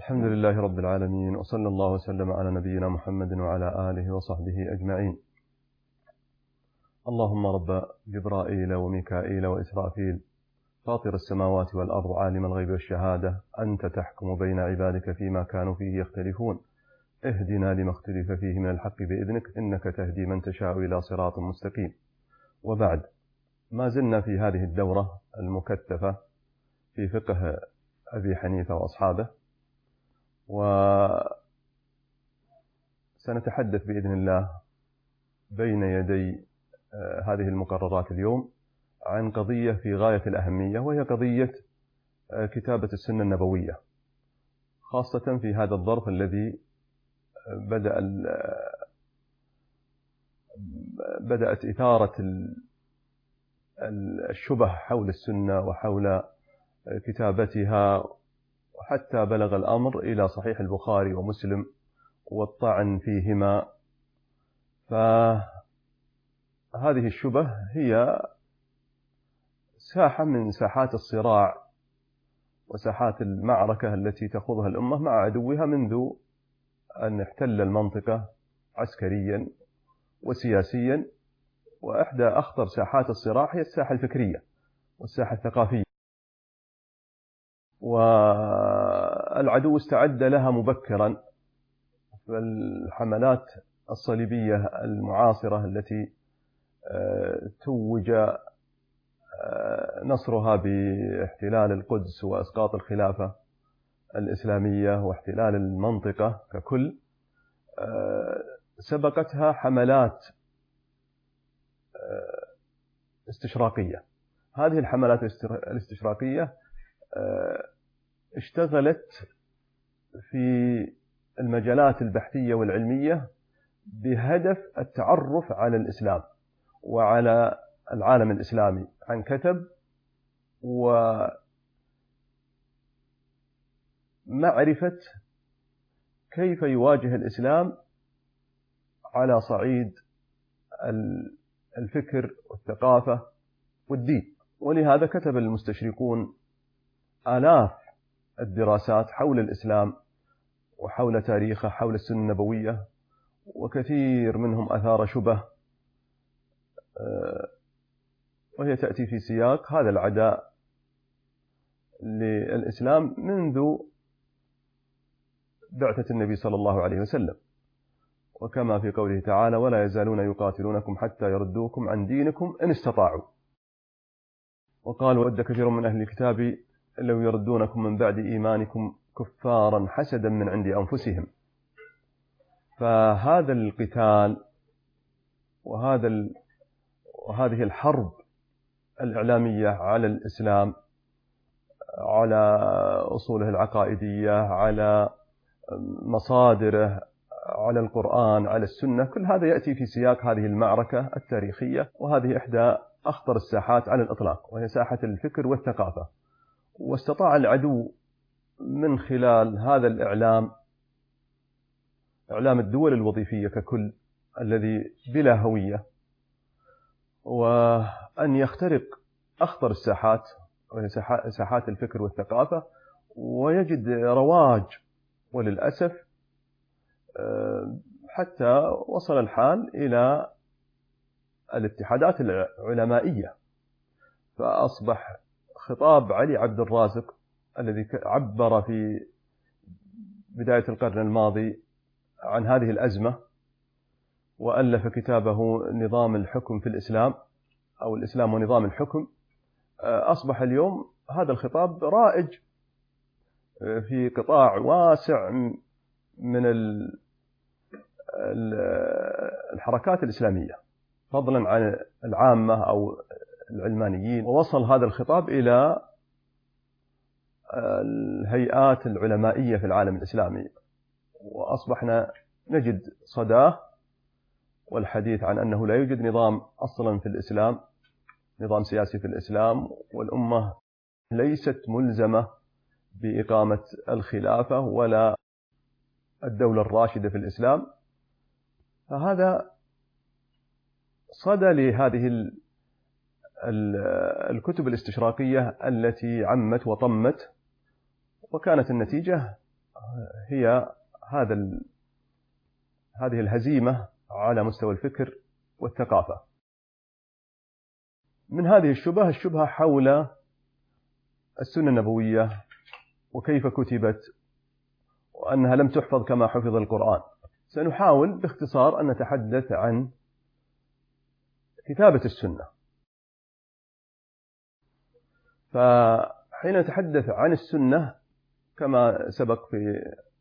الحمد لله رب العالمين، وصلى الله وسلم على نبينا محمد وعلى آله وصحبه أجمعين. اللهم رب جبرائيل وميكائيل وإسرافيل، فاطر السماوات والأرض، عالم الغيب والشهادة، أنت تحكم بين عبادك فيما كانوا فيه يختلفون، اهدنا لما اختلف فيه من الحق بإذنك، إنك تهدي من تشاء إلى صراط مستقيم. وبعد، ما زلنا في هذه الدورة المكثفة في فقه أبي حنيفة وأصحابه، وسنتحدث بإذن الله بين يدي هذه المقررات اليوم عن قضية في غاية الأهمية، وهي قضية كتابة السنة النبوية، خاصة في هذا الظرف الذي بدأت إثارة الشبه حول السنة وحول كتابتها، وحتى بلغ الأمر إلى صحيح البخاري ومسلم والطعن فيهما. فهذه الشبه هي ساحة من ساحات الصراع وساحات المعركة التي تخوضها الأمة مع عدوها منذ أن احتل المنطقة عسكريا وسياسيا. وإحدى أخطر ساحات الصراع هي الساحة الفكرية والساحة الثقافية، والعدو استعد لها مبكرا. فالحملات الصليبية المعاصرة التي توج نصرها باحتلال القدس وإسقاط الخلافة الإسلامية واحتلال المنطقة ككل، سبقتها حملات استشراقية. هذه الحملات الاستشراقية اشتغلت في المجالات البحثية والعلمية بهدف التعرف على الإسلام وعلى العالم الإسلامي عن كثب، ومعرفة كيف يواجه الإسلام على صعيد الفكر والثقافة والدين. ولهذا كتب المستشرقون آلاف الدراسات حول الإسلام وحول تاريخه، حول السنة النبوية، وكثير منهم أثار شبه، وهي تأتي في سياق هذا العداء للإسلام منذ بعثة النبي صلى الله عليه وسلم، وكما في قوله تعالى: ولا يزالون يقاتلونكم حتى يردوكم عن دينكم إن استطاعوا. وقال: ود كثير من أهل الكتاب لو يردونكم من بعد إيمانكم كفارا حسدا من عند أنفسهم. فهذا القتال وهذه الحرب الإعلامية على الإسلام، على أصوله العقائدية، على مصادره، على القرآن، على السنة، كل هذا يأتي في سياق هذه المعركة التاريخية. وهذه إحدى أخطر الساحات على الإطلاق، وهي ساحة الفكر والثقافة. واستطاع العدو من خلال هذا الإعلام، إعلام الدول الوظيفية ككل الذي بلا هوية، وأن يخترق أخطر الساحات وهي ساحات الفكر والثقافة، ويجد رواج وللأسف، حتى وصل الحال إلى الاتحادات العلمائية. فأصبح خطاب علي عبد الرازق الذي عبر في بداية القرن الماضي عن هذه الأزمة، وألف كتابه نظام الحكم في الإسلام، أو الإسلام ونظام الحكم. أصبح اليوم هذا الخطاب رائج في قطاع واسع من الحركات الإسلامية، فضلا عن العامة أو العلمانيين. ووصل هذا الخطاب إلى الهيئات العلمائية في العالم الإسلامي، وأصبحنا نجد صداه والحديث عن أنه لا يوجد نظام أصلا في الإسلام، نظام سياسي في الإسلام، والأمة ليست ملزمة بإقامة الخلافة ولا الدولة الراشدة في الإسلام. فهذا صدى لهذه الكتب الاستشراقية التي عمت وطمت، وكانت النتيجة هي هذه الهزيمة على مستوى الفكر والثقافة. من هذه الشبهة حول السنة النبوية وكيف كتبت وأنها لم تحفظ كما حفظ القرآن. سنحاول باختصار أن نتحدث عن كتابة السنة. فحين نتحدث عن السنة كما سبق في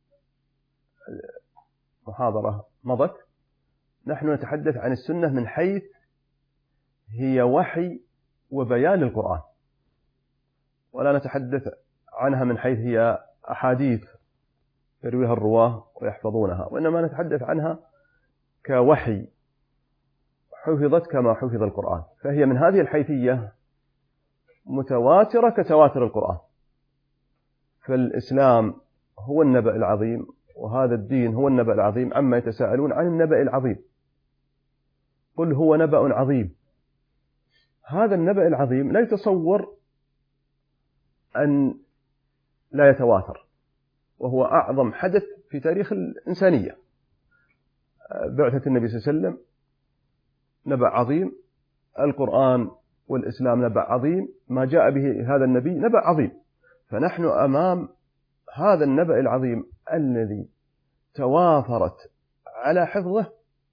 محاضرة مضت، نحن نتحدث عن السنة من حيث هي وحي وبيان للقرآن، ولا نتحدث عنها من حيث هي أحاديث يرويها الرواه ويحفظونها، وإنما نتحدث عنها كوحي حفظت كما حفظ القرآن. فهي من هذه الحيثية متواترة كتواتر القرآن. فالإسلام هو النبأ العظيم، وهذا الدين هو النبأ العظيم، عما يتساءلون عن النبأ العظيم. قل هو نبأ عظيم. هذا النبأ العظيم لا يتصور أن لا يتواتر، وهو أعظم حدث في تاريخ الإنسانية. بعثة النبي صلى الله عليه وسلم نبأ عظيم، القرآن والإسلام نبأ عظيم، ما جاء به هذا النبي نبأ عظيم. فنحن أمام هذا النبأ العظيم الذي توافرت على حفظه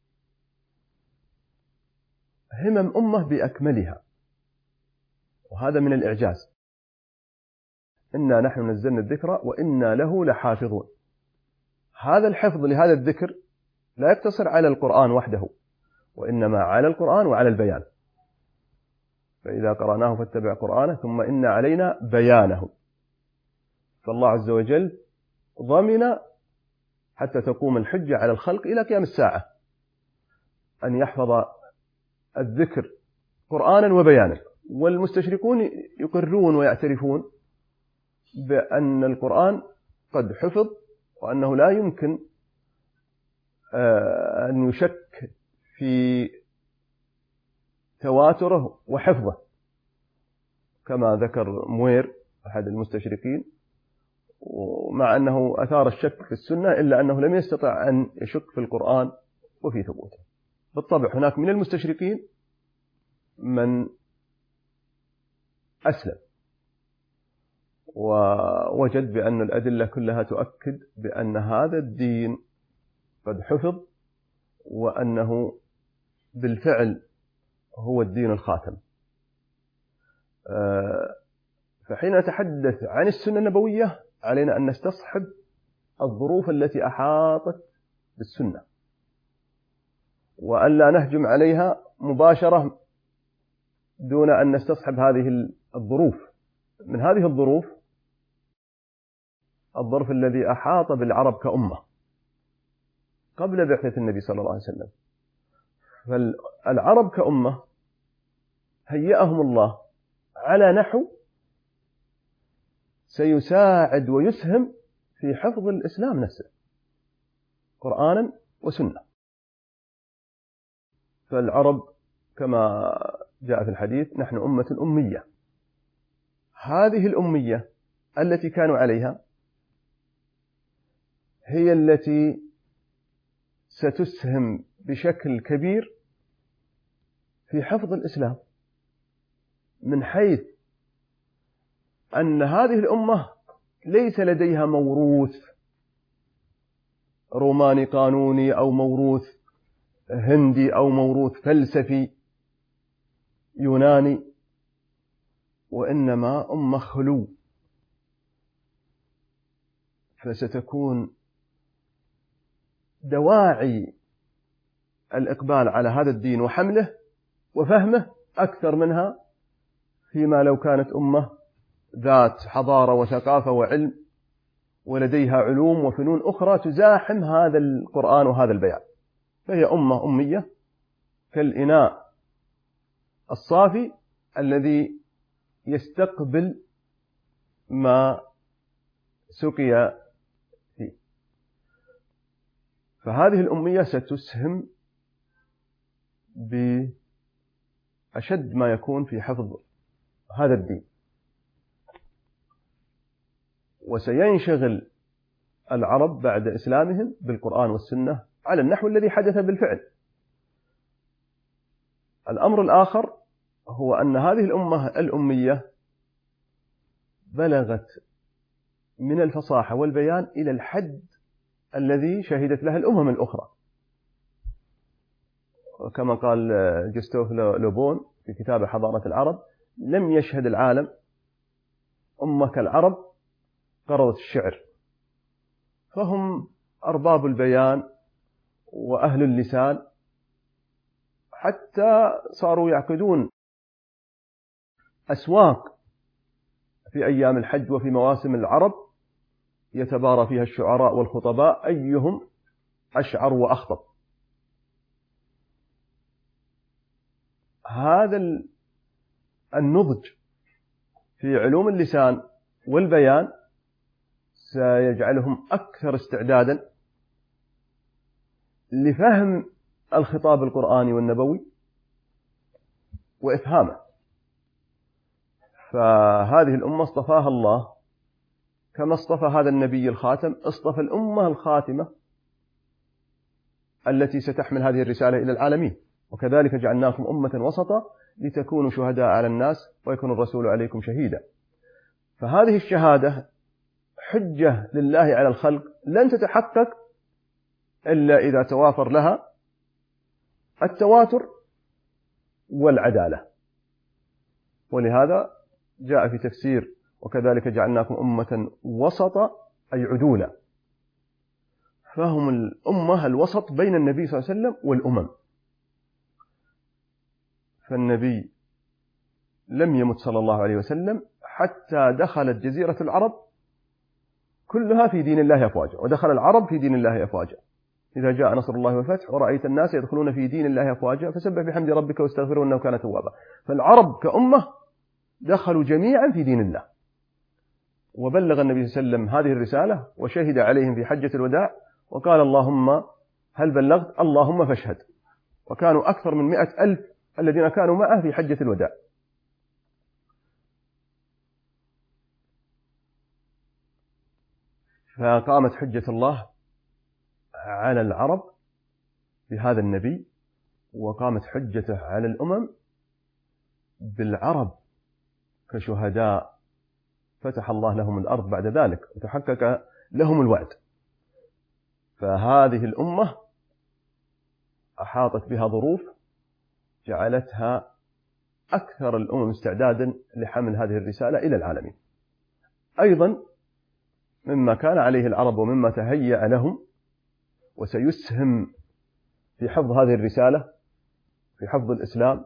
همم أمة بأكملها، وهذا من الإعجاز. إنا نحن نزلنا الذكر وإنا له لحافظون. هذا الحفظ لهذا الذكر لا يقتصر على القرآن وحده، وإنما على القرآن وعلى البيان. فإذا قرأناه فاتبع قرآنه ثم إن علينا بيانه. فالله عز وجل ضمن حتى تقوم الحجة على الخلق إلى قيام الساعة أن يحفظ الذكر قرآنا وبيانا. والمستشرقون يقرون ويعترفون بأن القرآن قد حفظ، وأنه لا يمكن أن يشك في تواتره وحفظه، كما ذكر موير أحد المستشرقين، ومع أنه أثار الشك في السنة إلا أنه لم يستطع أن يشك في القرآن وفي ثبوته. بالطبع هناك من المستشرقين من أسلم ووجد بأن الأدلة كلها تؤكد بأن هذا الدين قد حفظ، وأنه بالفعل هو الدين الخاتم. فحين نتحدث عن السنة النبوية علينا أن نستصحب الظروف التي أحاطت بالسنة، وأن لا نهجم عليها مباشرة دون أن نستصحب هذه الظروف. من هذه الظروف الظرف الذي أحاط بالعرب كأمة قبل بعثة النبي صلى الله عليه وسلم. فالعرب كأمة هيأهم الله على نحو سيساعد ويسهم في حفظ الإسلام نفسه قرآنا وسنة. فالعرب كما جاء في الحديث نحن أمة أمية. هذه الأمية التي كانوا عليها هي التي ستسهم بشكل كبير في حفظ الإسلام، من حيث أن هذه الأمة ليس لديها موروث روماني قانوني أو موروث هندي أو موروث فلسفي يوناني، وإنما أمة خلو. فستكون دواعي الإقبال على هذا الدين وحمله وفهمه أكثر منها فيما لو كانت أمة ذات حضارة وثقافة وعلم ولديها علوم وفنون أخرى تزاحم هذا القرآن وهذا البيان. فهي أمة أمية كالإناء الصافي الذي يستقبل ما سقي فيه. فهذه الأمية ستسهم بأشد ما يكون في حفظ هذا الدين، وسينشغل العرب بعد إسلامهم بالقرآن والسنة على النحو الذي حدث بالفعل. الأمر الآخر هو أن هذه الأمة الأمية بلغت من الفصاحة والبيان إلى الحد الذي شهدت له الأمم الأخرى، كما قال جوستوف لوبون في كتاب حضارة العرب: لم يشهد العالم أمة كالعرب قرضت الشعر، فهم أرباب البيان وأهل اللسان، حتى صاروا يعقدون أسواق في أيام الحج وفي مواسم العرب يتبارى فيها الشعراء والخطباء أيهم أشعر وأخطب. هذا النضج في علوم اللسان والبيان سيجعلهم أكثر استعدادا لفهم الخطاب القرآني والنبوي وإفهامه. فهذه الأمة اصطفاها الله كما اصطفى هذا النبي الخاتم، اصطفى الأمة الخاتمة التي ستحمل هذه الرسالة إلى العالمين. وكذلك جعلناكم أمة وسطا لتكونوا شهداء على الناس ويكون الرسول عليكم شهيدا. فهذه الشهادة حجة لله على الخلق لن تتحقق إلا إذا توافر لها التواتر والعدالة. ولهذا جاء في تفسير: وكذلك جعلناكم أمة وسطا أي عدولا. فهم الأمة الوسط بين النبي صلى الله عليه وسلم والأمم. فالنبي لم يمت صلى الله عليه وسلم حتى دخلت جزيرة العرب كلها في دين الله أفواجا، ودخل العرب في دين الله أفواجا. إذا جاء نصر الله والفتح ورأيت الناس يدخلون في دين الله أفواجا فسبح بحمد ربك واستغفره إنه كان توابا. فالعرب كأمة دخلوا جميعا في دين الله. وبلغ النبي صلى الله عليه وسلم هذه الرسالة وشهد عليهم في حجة الوداع وقال: اللهم هل بلغت؟ اللهم فاشهد. وكانوا أكثر من 100,000 الذين كانوا معه في حجة الوداع. فقامت حجة الله على العرب بهذا النبي، وقامت حجته على الأمم بالعرب كشهداء فتح الله لهم الأرض بعد ذلك وتحقق لهم الوعد. فهذه الأمة أحاطت بها ظروف جعلتها أكثر الأمم استعدادا لحمل هذه الرسالة إلى العالمين. أيضا مما كان عليه العرب ومما تهيأ لهم وسيسهم في حفظ هذه الرسالة في حفظ الإسلام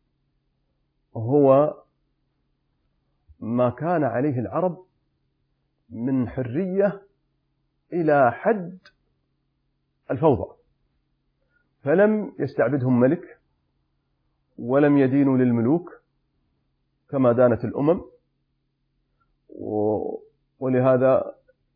هو ما كان عليه العرب من حرية إلى حد الفوضى. فلم يستعبدهم ملك ولم يدينوا للملوك كما دانت الأمم. ولهذا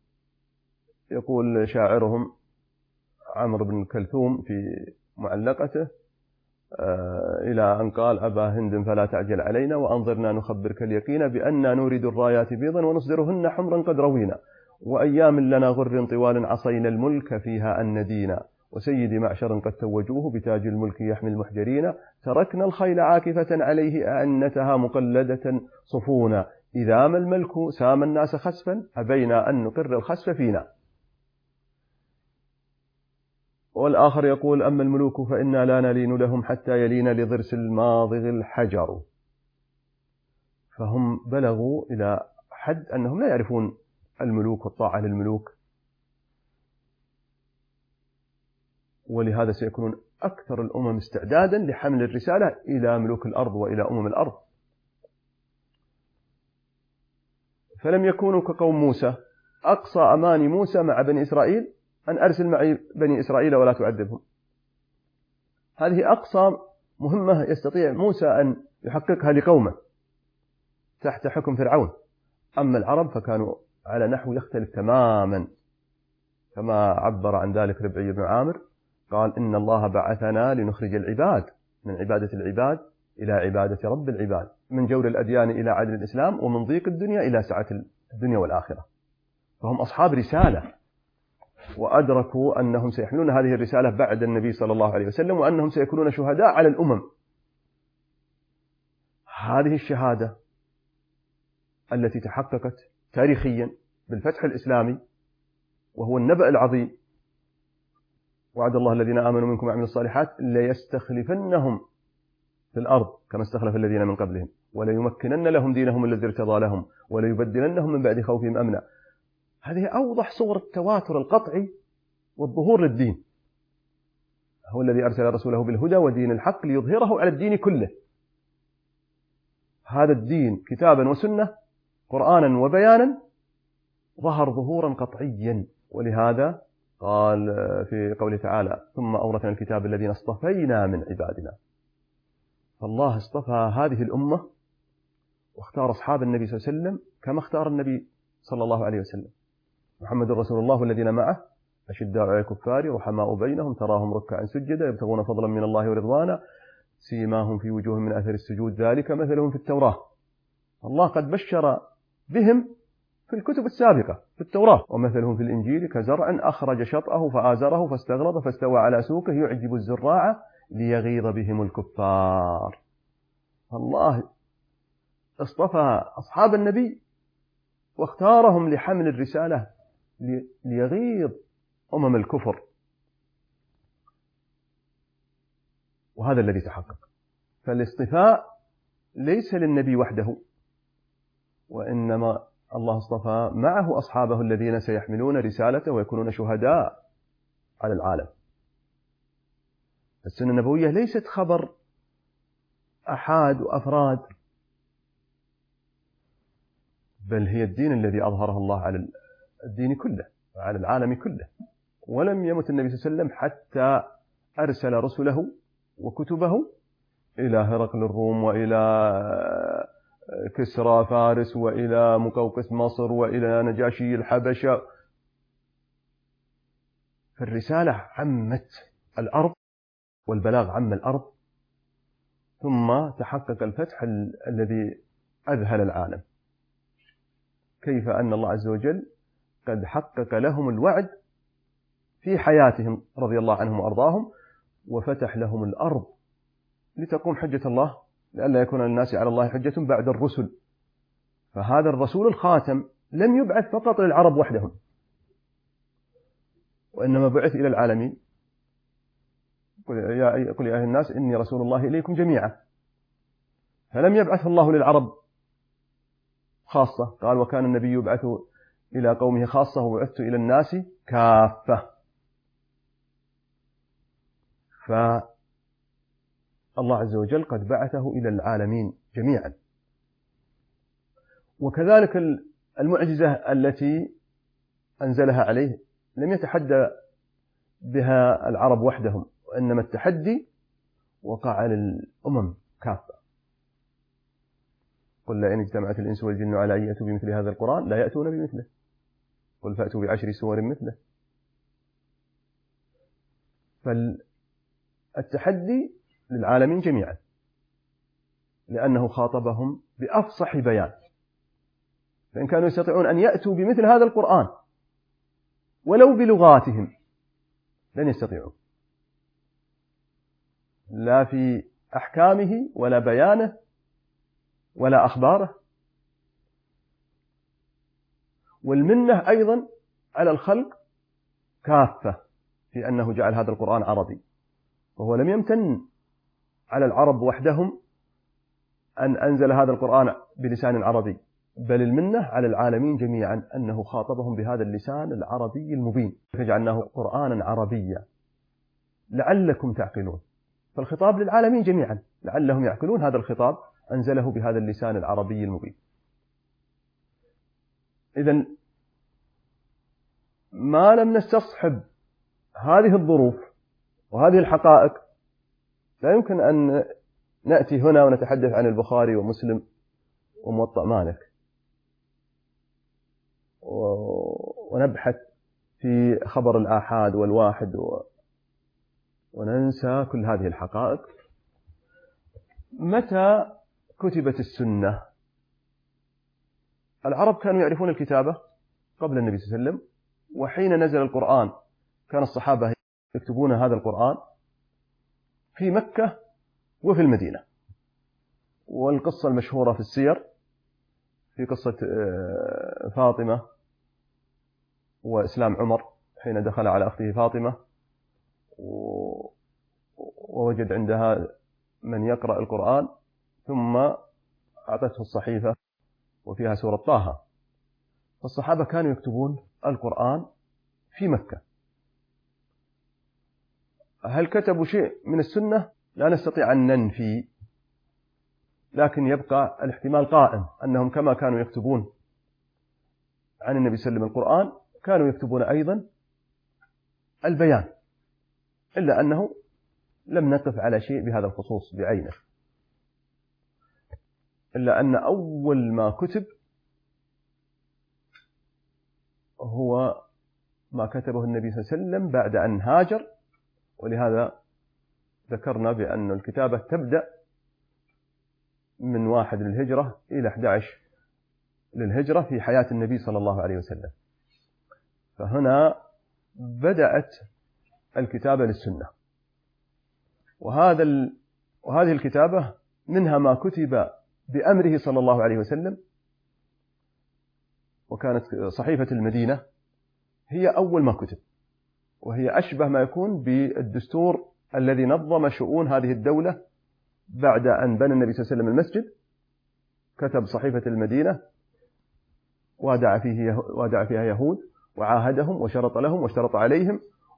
يقول شاعرهم عمرو بن كلثوم في معلقته إلى أن قال: أبا هند فلا تعجل علينا وأنظرنا نخبرك اليقين بأننا نورد الرايات بيضا ونصدرهن حمرا قد روينا وأيام لنا غر طوال عصينا الملك فيها أن ندينا وسيد معشر قد توجوه بتاج الملك يحمي المحجرين تركنا الخيل عاكفة عليه أعنتها مقلدة صفونا إذا ما الملك سام الناس خسفا أبينا أن نقر الخسف فينا. والآخر يقول: أما الملوك فإنا لا نلين لهم حتى يلين لضرس الماضغ الحجر. فهم بلغوا إلى حد أنهم لا يعرفون الملوك والطاعة للملوك، ولهذا سيكونون أكثر الأمم استعدادا لحمل الرسالة إلى ملوك الأرض وإلى أمم الأرض. فلم يكونوا كقوم موسى. أقصى أمان موسى مع بني إسرائيل أن أرسل معي بني إسرائيل ولا تعذبهم. هذه أقصى مهمة يستطيع موسى أن يحققها لقومه تحت حكم فرعون. أما العرب فكانوا على نحو يختلف تماما، كما عبر عن ذلك ربعي بن عامر قال: إن الله بعثنا لنخرج العباد من عبادة العباد إلى عبادة رب العباد، من جور الأديان إلى عدل الإسلام، ومن ضيق الدنيا إلى سعة الدنيا والآخرة. فهم أصحاب رسالة وأدركوا أنهم سيحملون هذه الرسالة بعد النبي صلى الله عليه وسلم، وأنهم سيكونون شهداء على الأمم. هذه الشهادة التي تحققت تاريخيا بالفتح الإسلامي، وهو النبأ العظيم: وعد الله الذين آمنوا منكم وعملوا الصالحات ليستخلفنهم في الأرض كما استخلف الذين من قبلهم وليمكنن لهم دينهم الذي ارتضى لهم وليبدلنهم من بعد خوفهم أمنا. هذه أوضح صور التواتر القطعي والظهور للدين. هو الذي أرسل رسوله بالهدى ودين الحق ليظهره على الدين كله. هذا الدين كتابا وسنة، قرآنا وبيانا، ظهر ظهورا قطعيا. ولهذا قال في قوله تعالى: ثم أورثنا الكتاب الذين اصطفينا من عبادنا. فالله اصطفى هذه الأمة واختار أصحاب النبي صلى الله عليه وسلم كما اختار النبي صلى الله عليه وسلم. محمد رسول الله والذين معه أشداء على الكفار رحماء بينهم تراهم ركعا سجدا يبتغون فضلا من الله ورضوانا سيماهم في وجوههم من أثر السجود ذلك مثلهم في التوراة. الله قد بشر بهم في الكتب السابقة في التوراة: ومثلهم في الإنجيل كزرع أخرج شطأه فآزره فاستغلظ فاستوى على سوقه يعجب الزراع ليغيظ بهم الكفار. الله اصطفى أصحاب النبي واختارهم لحمل الرسالة ليغيظ أمم الكفر، وهذا الذي تحقق. فالاصطفاء ليس للنبي وحده، وإنما الله اصطفى معه أصحابه الذين سيحملون رسالته ويكونون شهداء على العالم. السنة النبوية ليست خبر أحاد وأفراد، بل هي الدين الذي أظهره الله على الدين كله وعلى العالم كله. ولم يمت النبي صلى الله عليه وسلم حتى أرسل رسله وكتبه إلى هرقل الروم وإلى كسرى فارس وإلى مقوقس مصر وإلى نجاشي الحبشة. فالرسالة عمت الأرض والبلاغ عم الأرض، ثم تحقق الفتح الذي أذهل العالم. كيف أن الله عز وجل قد حقق لهم الوعد في حياتهم رضي الله عنهم وأرضاهم، وفتح لهم الأرض لتقوم حجة الله، لئلا يكون للناس على الله حجة بعد الرسل. فهذا الرسول الخاتم لم يبعث فقط للعرب وحدهم، وإنما بعث إلى العالمين. قل يا أيها الناس إني رسول الله إليكم جميعا. فلم يبعث الله للعرب خاصة، قال: وكان النبي يبعث إلى قومه خاصة وبعثت إلى الناس كافة. فالله عز وجل قد بعثه إلى العالمين جميعا. وكذلك المعجزة التي أنزلها عليه لم يتحدى بها العرب وحدهم، وإنما التحدي وقع على الأمم كافة. قل لئن اجتمعت الإنس والجن على أن يأتوا بمثل هذا القرآن لا يأتون بمثله قل فأتوا ب10 سور مثله. فالتحدي للعالمين جميعا، لأنه خاطبهم بأفصح بيان. فإن كانوا يستطيعون أن يأتوا بمثل هذا القرآن ولو بلغاتهم لن يستطيعوا، لا في أحكامه ولا بيانه ولا أخباره. والمنة أيضا على الخلق كافة في أنه جعل هذا القرآن عربي، وهو لم يمتن على العرب وحدهم أن أنزل هذا القرآن بلسان عربي، بل المنة على العالمين جميعا أنه خاطبهم بهذا اللسان العربي المبين. فجعلناه قرآنا عربيا لعلكم تعقلون. فالخطاب للعالمين جميعا لعلهم يعقلون. هذا الخطاب أنزله بهذا اللسان العربي المبين. إذن ما لم نستصحب هذه الظروف وهذه الحقائق لا يمكن أن نأتي هنا ونتحدث عن البخاري ومسلم وموطأ مالك ونبحث في خبر الآحاد والواحد وننسى كل هذه الحقائق. متى كتبت السنة؟ العرب كانوا يعرفون الكتابة قبل النبي صلى الله عليه وسلم، وحين نزل القرآن كان الصحابة يكتبون هذا القرآن في مكة وفي المدينة. والقصة المشهورة في السير في قصة فاطمة وإسلام عمر حين دخل على أخته فاطمة ووجد عندها من يقرأ القرآن، ثم أعطته الصحيفة وفيها سورة طه. فالصحابة كانوا يكتبون القرآن في مكة. هل كتبوا شيء من السنة؟ لا نستطيع أن ننفي، لكن يبقى الاحتمال قائم أنهم كما كانوا يكتبون عن النبي صلى الله عليه وسلم القرآن كانوا يكتبون أيضا البيان، إلا أنه لم نقف على شيء بهذا الخصوص بعينه، إلا أن أول ما كتب هو ما كتبه النبي صلى الله عليه وسلم بعد أن هاجر. ولهذا ذكرنا بأن الكتابة تبدأ من 1 للهجرة إلى 11 للهجرة في حياة النبي صلى الله عليه وسلم. فهنا بدأت الكتابة للسنة. وهذه الكتابة منها ما كتب بأمره صلى الله عليه وسلم، وكانت صحيفة المدينة هي أول ما كتب، وهي أشبه ما يكون بالدستور الذي نظم شؤون هذه الدولة بعد أن بنى النبي صلى الله عليه وسلم المسجد. كتب صحيفة المدينة، وادع فيها يهود وعاهدهم وشرط لهم واشترط عليهم،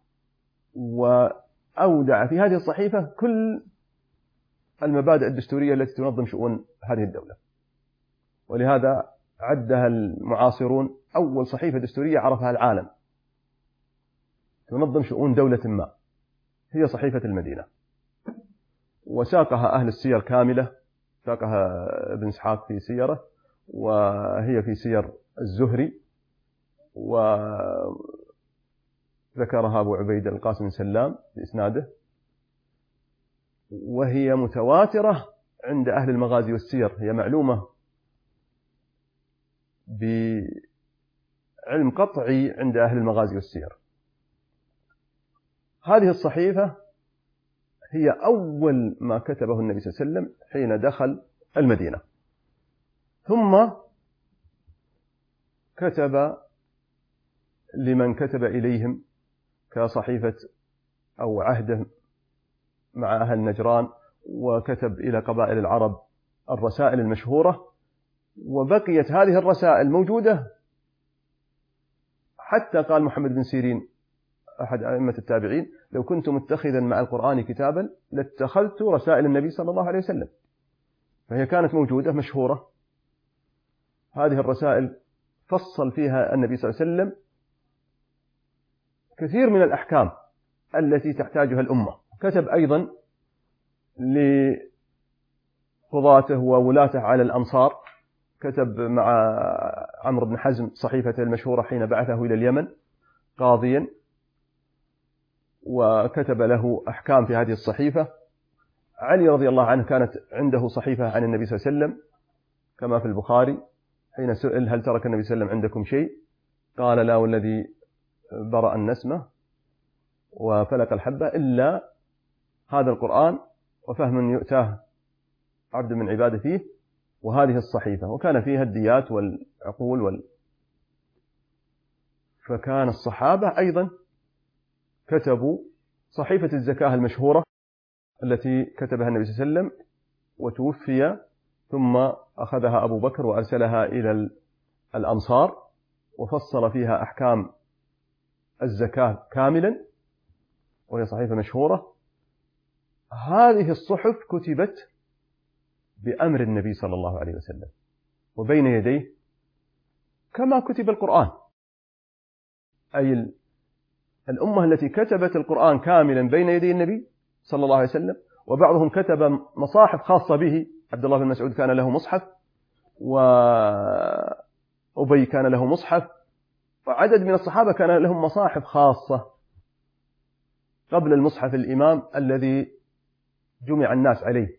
وأودع في هذه الصحيفة كل المبادئ الدستورية التي تنظم شؤون هذه الدولة. ولهذا عدها المعاصرون أول صحيفة دستورية عرفها العالم تنظم شؤون دولة ما، هي صحيفة المدينة. وساقها أهل السير كاملة، ساقها ابن إسحاق في سيره، وهي في سير الزهري، وذكرها أبو عبيد القاسم سلام بإسناده، وهي متواترة عند أهل المغازي والسير. هي معلومة بعلم قطعي عند أهل المغازي والسير. هذه الصحيفة هي أول ما كتبه النبي صلى الله عليه وسلم حين دخل المدينة، ثم كتب لمن كتب إليهم كصحيفة أو عهده مع أهل نجران، وكتب إلى قبائل العرب الرسائل المشهورة، وبقيت هذه الرسائل موجودة حتى قال محمد بن سيرين أحد أئمة التابعين: لو كنت متخذا مع القرآن كتابا لاتخذت رسائل النبي صلى الله عليه وسلم. فهي كانت موجودة مشهورة. هذه الرسائل فصل فيها النبي صلى الله عليه وسلم كثير من الأحكام التي تحتاجها الأمة. كتب أيضا لقضاته وولاته على الأمصار، كتب مع عمرو بن حزم صحيفته المشهورة حين بعثه إلى اليمن قاضيا، وكتب له أحكام في هذه الصحيفة. علي رضي الله عنه كانت عنده صحيفة عن النبي صلى الله عليه وسلم كما في البخاري، حين سئل: هل ترك النبي صلى الله عليه وسلم عندكم شيء؟ قال: لا والذي برأ النسمة وفلق الحبة إلا هذا القرآن وفهم يؤتاه عبد من عباده فيه، وهذه الصحيفة. وكان فيها الديات والعقول فكان الصحابة أيضا كتبوا صحيفة الزكاة المشهورة التي كتبها النبي صلى الله عليه وسلم وتوفي، ثم أخذها أبو بكر وأرسلها إلى الأمصار وفصل فيها أحكام الزكاة كاملا، وهي صحيفة مشهورة. هذه الصحف كتبت بأمر النبي صلى الله عليه وسلم وبين يديه كما كتب القرآن، أي الأمة التي كتبت القرآن كاملا بين يدي النبي صلى الله عليه وسلم. وبعضهم كتب مصاحف خاصة به. عبد الله بن مسعود كان له مصحف، وأبي كان له مصحف، وعدد من الصحابة كان لهم مصاحف خاصة قبل المصحف الإمام الذي جمع الناس عليه.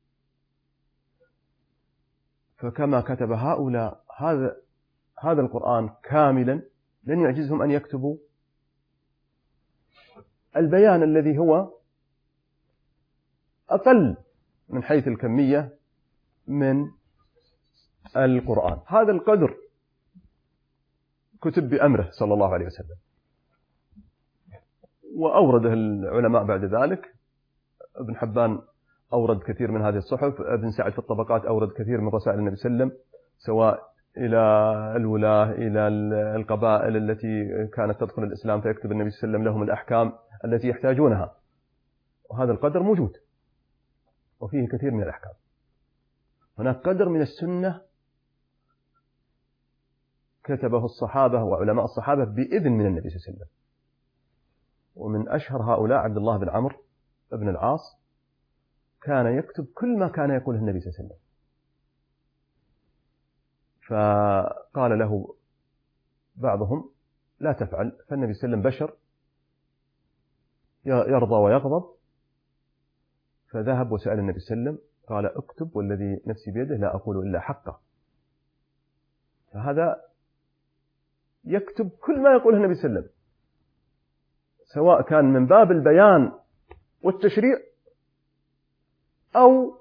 فكما كتب هؤلاء هذا القرآن كاملا لن يعجزهم أن يكتبوا البيان الذي هو أقل من حيث الكمية من القرآن. هذا القدر كتب بأمره صلى الله عليه وسلم، وأورده العلماء بعد ذلك. ابن حبان أورد كثير من هذه الصحف، ابن سعد في الطبقات أورد كثير من رسائل النبي صلى الله عليه وسلم، سواء إلى الولاة، إلى القبائل التي كانت تدخل الإسلام، فيكتب النبي صلى الله عليه وسلم لهم الأحكام التي يحتاجونها. وهذا القدر موجود وفيه كثير من الأحكام. هناك قدر من السنة كتبه الصحابة وعلماء الصحابة بإذن من النبي صلى الله عليه وسلم، ومن أشهر هؤلاء عبد الله بن عمرو بن العاص، كان يكتب كل ما كان يقوله النبي صلى الله عليه وسلم. فقال له بعضهم لا تفعل، فالنبي صلى الله عليه وسلم بشر يرضى ويغضب، فذهب وسأل النبي صلى الله عليه وسلم قال اكتب والذي نفسي بيده لا أقول إلا حقه. فهذا يكتب كل ما يقوله النبي صلى الله عليه وسلم، سواء كان من باب البيان والتشريع أو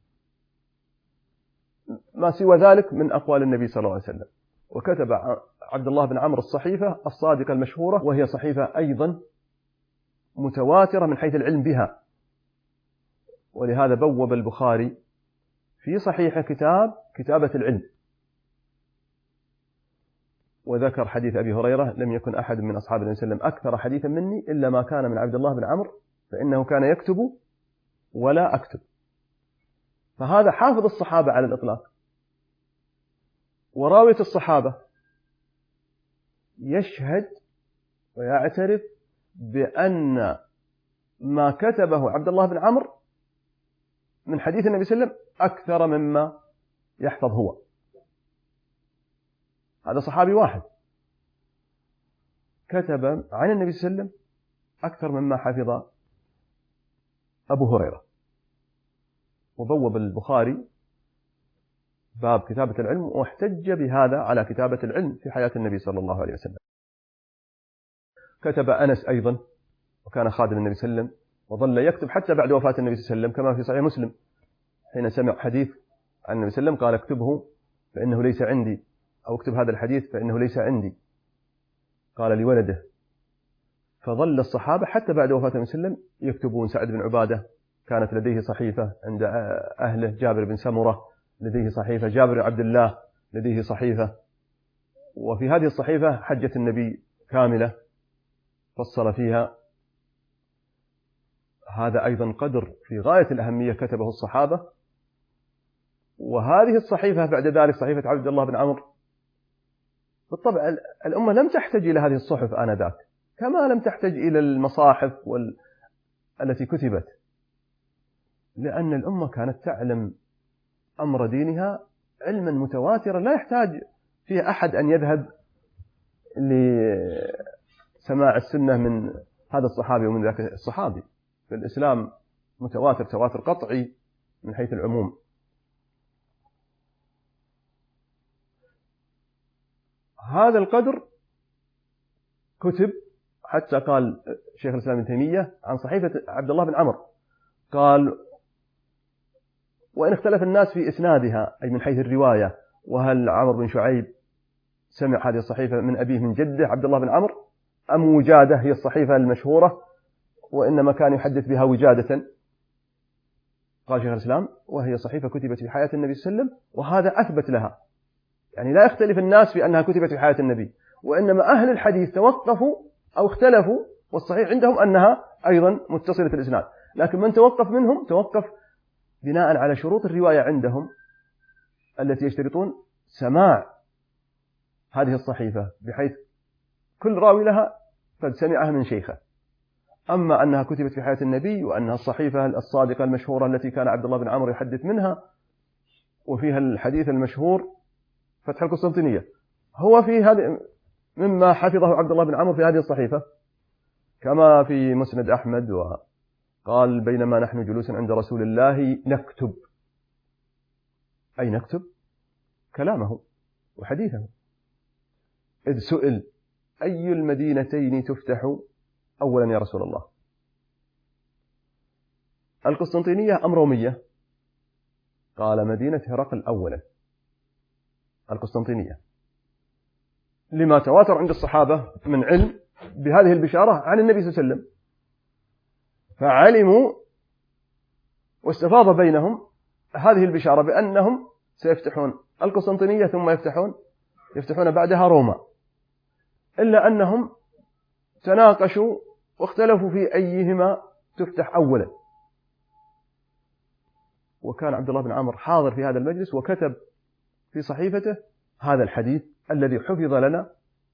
ما سوى ذلك من أقوال النبي صلى الله عليه وسلم. وكتب عبد الله بن عمرو الصحيفة الصادقة المشهورة، وهي صحيفة أيضا متواترة من حيث العلم بها، ولهذا بوب البخاري في صحيح كتابة العلم، وذكر حديث أبي هريرة لم يكن أحد من أصحاب النبي صلى الله عليه وسلم أكثر حديثا مني إلا ما كان من عبد الله بن عمرو، فإنه كان يكتب ولا أكتب. فهذا حافظ الصحابة على الإطلاق، وراوية الصحابة يشهد ويعترف بأن ما كتبه عبد الله بن عمرو من حديث النبي صلى الله عليه وسلم أكثر مما يحفظ هو. هذا صحابي واحد كتب عن النبي صلى الله عليه وسلم أكثر مما حفظ أبو هريرة. وبوب البخاري باب كتابة العلم، واحتج بهذا على كتابة العلم في حياة النبي صلى الله عليه وسلم. كتب أنس أيضا، وكان خادم النبي صلى الله عليه وسلم، وظل يكتب حتى بعد وفاة النبي صلى الله عليه وسلم، كما في صحيح مسلم حين سمع حديث عن النبي صلى الله عليه وسلم قال اكتبه فإنه ليس عندي، أو اكتب هذا الحديث فإنه ليس عندي، قال لولده. فظل الصحابة حتى بعد وفاة النبي صلى الله عليه وسلم يكتبون. سعد بن عبادة كانت لديه صحيفة عند أهله، جابر بن سمرة لديه صحيفة، جابر بن عبد الله لديه صحيفة. وفي هذه الصحيفة حجة النبي كاملة فصل فيها. هذا أيضا قدر في غاية الأهمية كتبه الصحابة. وهذه الصحيفة بعد ذلك صحيفة عبد الله بن عمرو، بالطبع الأمة لم تحتاج إلى هذه الصحف آنذاك، كما لم تحتاج إلى المصاحف التي كتبت، لأن الأمة كانت تعلم أمر دينها علما متواترا لا يحتاج فيه أحد أن يذهب لسماع السنة من هذا الصحابي ومن ذاك الصحابي. فالإسلام متواتر تواتر قطعي من حيث العموم. هذا القدر كتب، حتى قال شيخ الإسلام ابن تيمية عن صحيفة عبد الله بن عمرو قال: وإن اختلف الناس في إسنادها، أي من حيث الرواية، وهل عمرو بن شعيب سمع هذه الصحيفة من أبيه من جده عبد الله بن عمرو، أم وجادة هي الصحيفة المشهورة وإنما كان يحدث بها وجادة. قال شيخ الإسلام: وهي صحيفة كتبت في حياة النبي صلى الله عليه وسلم، وهذا أثبت لها. يعني لا يختلف الناس في أنها كتبت في حياة النبي، وإنما أهل الحديث توقفوا أو اختلفوا، والصحيح عندهم أنها أيضا متصلة الإسناد، لكن من توقف منهم توقف بناء على شروط الرواية عندهم التي يشترطون سماع هذه الصحيفة، بحيث كل راوي لها قد سمعها من شيخه. أما أنها كتبت في حياة النبي، وأنها الصحيفة الصادقة المشهورة التي كان عبد الله بن عمرو يحدث منها، وفيها الحديث المشهور فتح القسطنطينية، هو في هذه مما حفظه عبد الله بن عمرو في هذه الصحيفة، كما في مسند أحمد. وقال: بينما نحن جلوس عند رسول الله نكتب، أي نكتب كلامه وحديثه، إذ سئل: أي المدينتين تفتح أولا يا رسول الله؟ القسطنطينية أم رومية؟ قال مدينة هرقل أولا، القسطنطينية، لما تواتر عند الصحابة من علم بهذه البشارة عن النبي صلى الله عليه وسلم، فعلموا واستفاض بينهم هذه البشارة بأنهم سيفتحون القسطنطينية ثم يفتحون بعدها روما، إلا أنهم تناقشوا واختلفوا في أيهما تفتح أولا. وكان عبد الله بن عمرو حاضر في هذا المجلس وكتب في صحيفته هذا الحديث الذي حفظ لنا،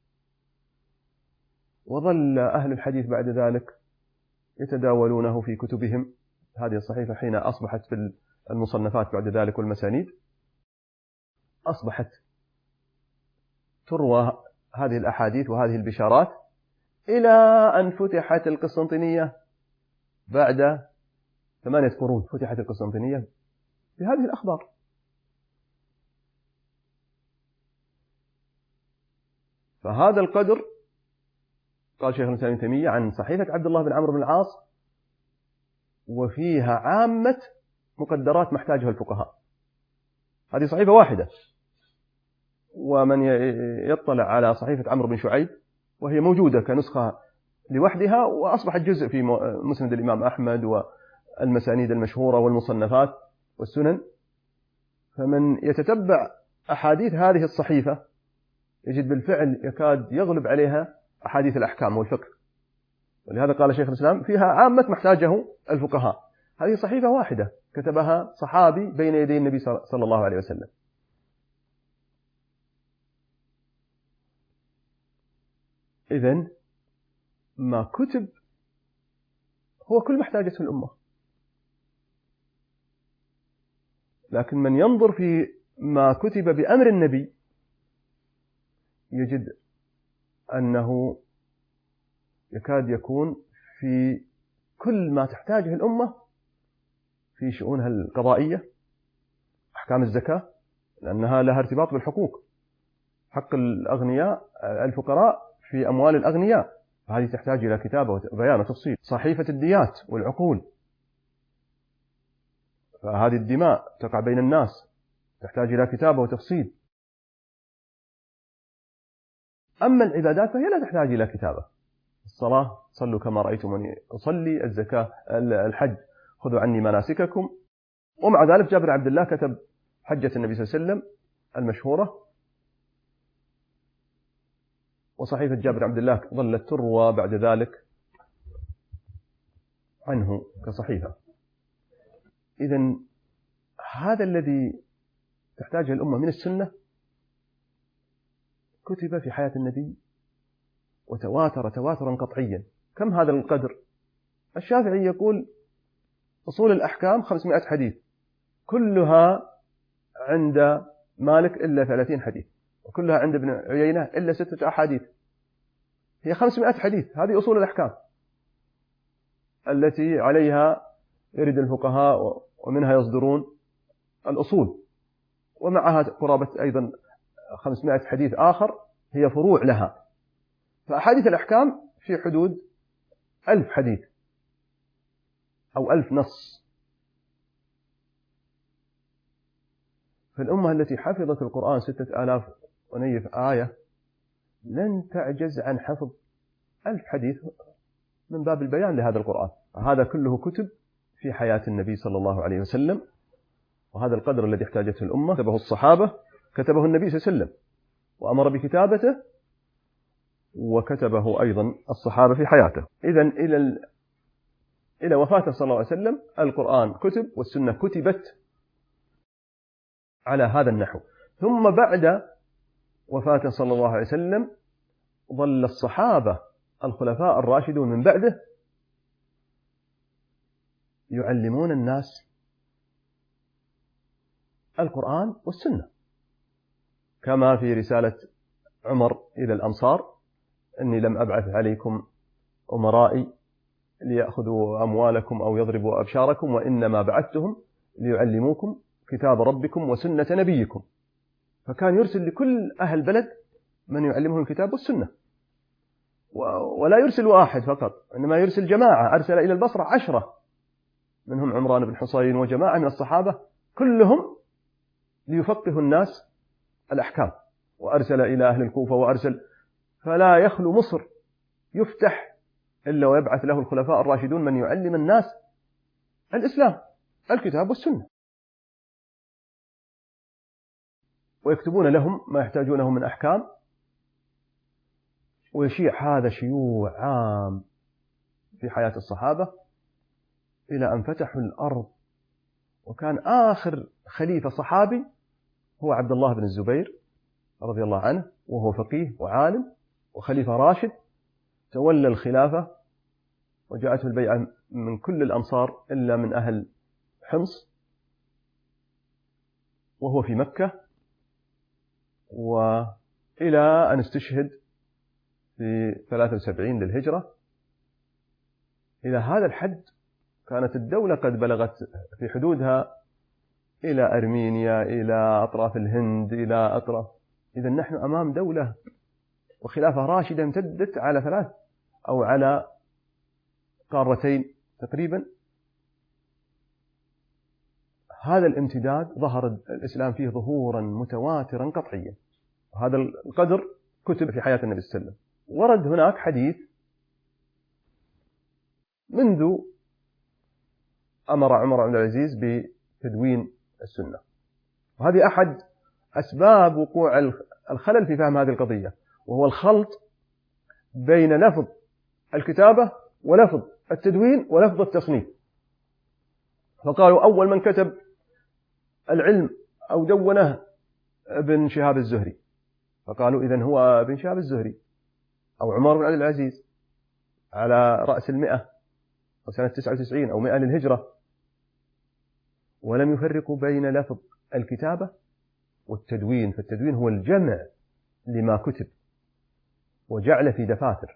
وظل أهل الحديث بعد ذلك يتداولونه في كتبهم. هذه الصحيفة حين أصبحت في المصنفات بعد ذلك والمسانيد، أصبحت تروى هذه الأحاديث وهذه البشارات إلى أن فتحت القسطنطينية بعد 8 قرون. فتحت القسطنطينية بهذه الأخبار. فهذا القدر قال شيخ الإسلام ابن تيمية عن صحيفة عبد الله بن عمرو بن العاص، وفيها عامة مقدرات محتاجها الفقهاء. هذه صحيفة واحدة، ومن يطلع على صحيفة عمرو بن شعيب وهي موجودة كنسخة لوحدها، وأصبحت جزء في مسند الإمام أحمد والمسانيد المشهورة والمصنفات والسنن، فمن يتتبع أحاديث هذه الصحيفة يجد بالفعل يكاد يغلب عليها أحاديث الأحكام والفقه. ولهذا قال شيخ الإسلام فيها عامة محتاجه الفقهاء. هذه صحيفة واحدة كتبها صحابي بين يدي النبي صلى الله عليه وسلم. إذن ما كتب هو كل محتاجته الأمة، لكن من ينظر في ما كتب بأمر النبي يجد أنه يكاد يكون في كل ما تحتاجه الأمة في شؤونها القضائية، أحكام الزكاة لأنها لها ارتباط بالحقوق، حق الأغنياء الفقراء في أموال الأغنياء، هذه تحتاج إلى كتابة وبيان وتفصيل. صحيفة الديات والعقول، فهذه الدماء تقع بين الناس تحتاج إلى كتابة وتفصيل. أما العبادات فهي لا تحتاج إلى كتابة. الصلاة صلوا كما رأيتموني أصلي، الزكاة الحج خذوا عني مناسككم. ومع ذلك جابر عبد الله كتب حجة النبي صلى الله عليه وسلم المشهورة، وصحيفة جابر عبد الله ظلت تروى بعد ذلك عنه كصحيفة. إذن هذا الذي تحتاجه الأمة من السنة كتب في حياة النبي وتواتر تواترا قطعيا. كم هذا القدر؟ الشافعي يقول أصول الأحكام 500 حديث، كلها عند مالك إلا 30 حديث، وكلها عند ابن عيينة إلا 6 أحاديث. هي 500 حديث، هذه أصول الأحكام التي عليها يرد الفقهاء ومنها يصدرون الأصول، ومعها قرابة أيضا 500 حديث آخر هي فروع لها. فأحاديث الأحكام في حدود 1000 حديث أو 1000 نص. فالأمة التي حفظت القرآن 6000 ونيف آية لن تعجز عن حفظ 1000 حديث من باب البيان لهذا القرآن. هذا كله كتب في حياة النبي صلى الله عليه وسلم، وهذا القدر الذي احتاجته الأمة كتبه الصحابة، كتبه النبي صلى الله عليه وسلم وأمر بكتابته، وكتبه أيضا الصحابة في حياته. إذن إلى وفاته صلى الله عليه وسلم القرآن كتب والسنة كتبت على هذا النحو. ثم بعد وفاته صلى الله عليه وسلم ظل الصحابة الخلفاء الراشدون من بعده يعلمون الناس القرآن والسنة، كما في رسالة عمر إلى الأنصار: إني لم أبعث عليكم أمرائي ليأخذوا أموالكم أو يضربوا أبشاركم، وإنما بعثتهم ليعلموكم كتاب ربكم وسنة نبيكم. فكان يرسل لكل أهل بلد من يعلمهم الكتاب والسنة، ولا يرسل واحد فقط، إنما يرسل جماعة. أرسل إلى البصرة 10 منهم عمران بن حصين وجماعة من الصحابة كلهم ليفقهوا الناس الأحكام، وأرسل إلى أهل الكوفة وأرسل، فلا يخلو مصر يفتح إلا ويبعث له الخلفاء الراشدون من يعلم الناس الإسلام، الكتاب والسنة، ويكتبون لهم ما يحتاجونه من أحكام، ويشيع هذا شيوع عام في حياة الصحابة إلى أن فتحوا الأرض. وكان آخر خليفة صحابي هو عبد الله بن الزبير رضي الله عنه، وهو فقيه وعالم وخليفة راشد، تولى الخلافة وجاءته البيعة من كل الأمصار إلا من أهل حمص، وهو في مكة، وإلى أن استشهد في 73 للهجرة. إلى هذا الحد كانت الدولة قد بلغت في حدودها إلى أرمينيا، إلى أطراف الهند، إلى أطراف. إذا نحن أمام دولة وخلافة راشدة امتدت على 3 أو على قارتين تقريبا. هذا الامتداد ظهر الإسلام فيه ظهورا متواترا قطعيا، وهذا القدر كتب في حياة النبي صلى الله عليه وسلم. ورد هناك حديث منذ أمر عمر بن العزيز بتدوين السنة، وهذه أحد أسباب وقوع الخلل في فهم هذه القضية، وهو الخلط بين لفظ الكتابة ولفظ التدوين ولفظ التصنيف. فقالوا أول من كتب العلم أو دونه ابن شهاب الزهري، فقالوا إذن هو ابن شهاب الزهري أو عمر بن عبد العزيز على رأس 100 وسنة 99 أو 100 للهجرة، ولم يفرقوا بين لفظ الكتابة والتدوين، فالتدوين هو الجمع لما كتب وجعل في دفاتر.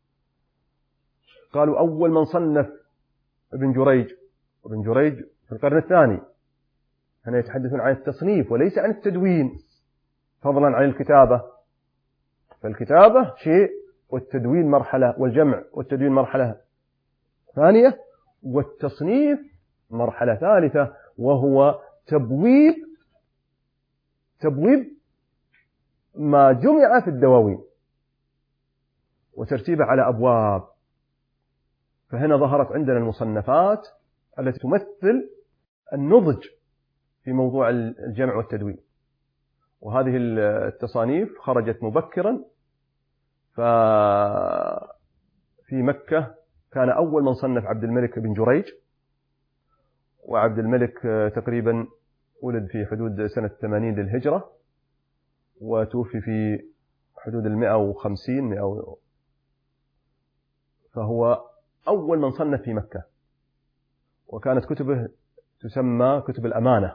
قالوا أول من صنف ابن جريج، وابن جريج في القرن الثاني، هنا يتحدثون عن التصنيف وليس عن التدوين فضلا عن الكتابة، فالكتابة شيء والتدوين مرحلة، والجمع والتدوين مرحلة ثانية، والتصنيف مرحلة ثالثة، وهو تبويب ما جمع في الدواوين وترتيبه على أبواب. فهنا ظهرت عندنا المصنفات التي تمثل النضج في موضوع الجمع والتدوين، وهذه التصانيف خرجت مبكرا. ففي مكة كان أول من صنف عبد الملك بن جريج، وعبد الملك تقريبا ولد في حدود سنة 80 للهجرة، وتوفي في حدود 150 فهو أول من صنف في مكة، وكانت كتبه تسمى كتب الأمانة،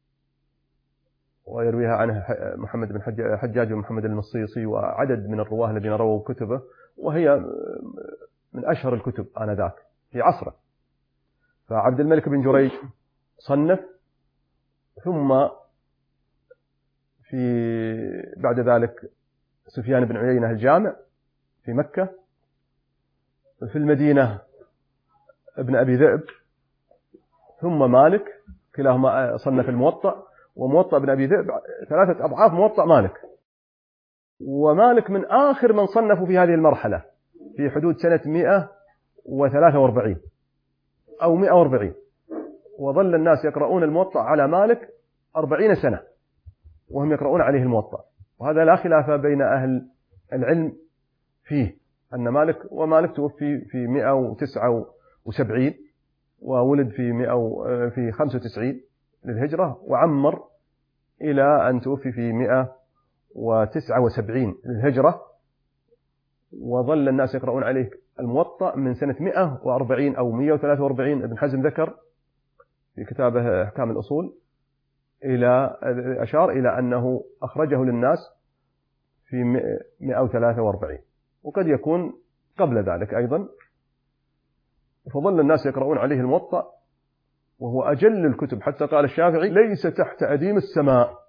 ويرويها عنه محمد بن حجاج ومحمد المصيصي وعدد من الرواه الذين رووا كتبه، وهي من أشهر الكتب آنذاك في عصره. فعبد الملك بن جريج صنف، ثم بعد ذلك سفيان بن عيينة الجامع في مكة، في المدينة ابن أبي ذئب، ثم مالك، كلاهما صنف الموطأ، وموطأ ابن أبي ذئب 3 أضعاف موطأ مالك، ومالك من آخر من صنفوا في هذه المرحلة في حدود سنة 143 أو 140، وظل الناس يقرؤون الموطأ على مالك 40 سنة وهم يقرؤون عليه الموطأ، وهذا لا خلاف بين أهل العلم فيه، أن مالك توفي في 179 وولد في 95 للهجرة، وعمر إلى أن توفي في 179 للهجرة، وظل الناس يقرؤون عليه الموطأ من سنة 140 أو 143. ابن حزم ذكر في كتابه أحكام الأصول أشار إلى أنه أخرجه للناس في 143، وقد يكون قبل ذلك أيضا. فظل الناس يقرؤون عليه الموطأ، وهو أجل الكتب، حتى قال الشافعي ليس تحت أديم السماء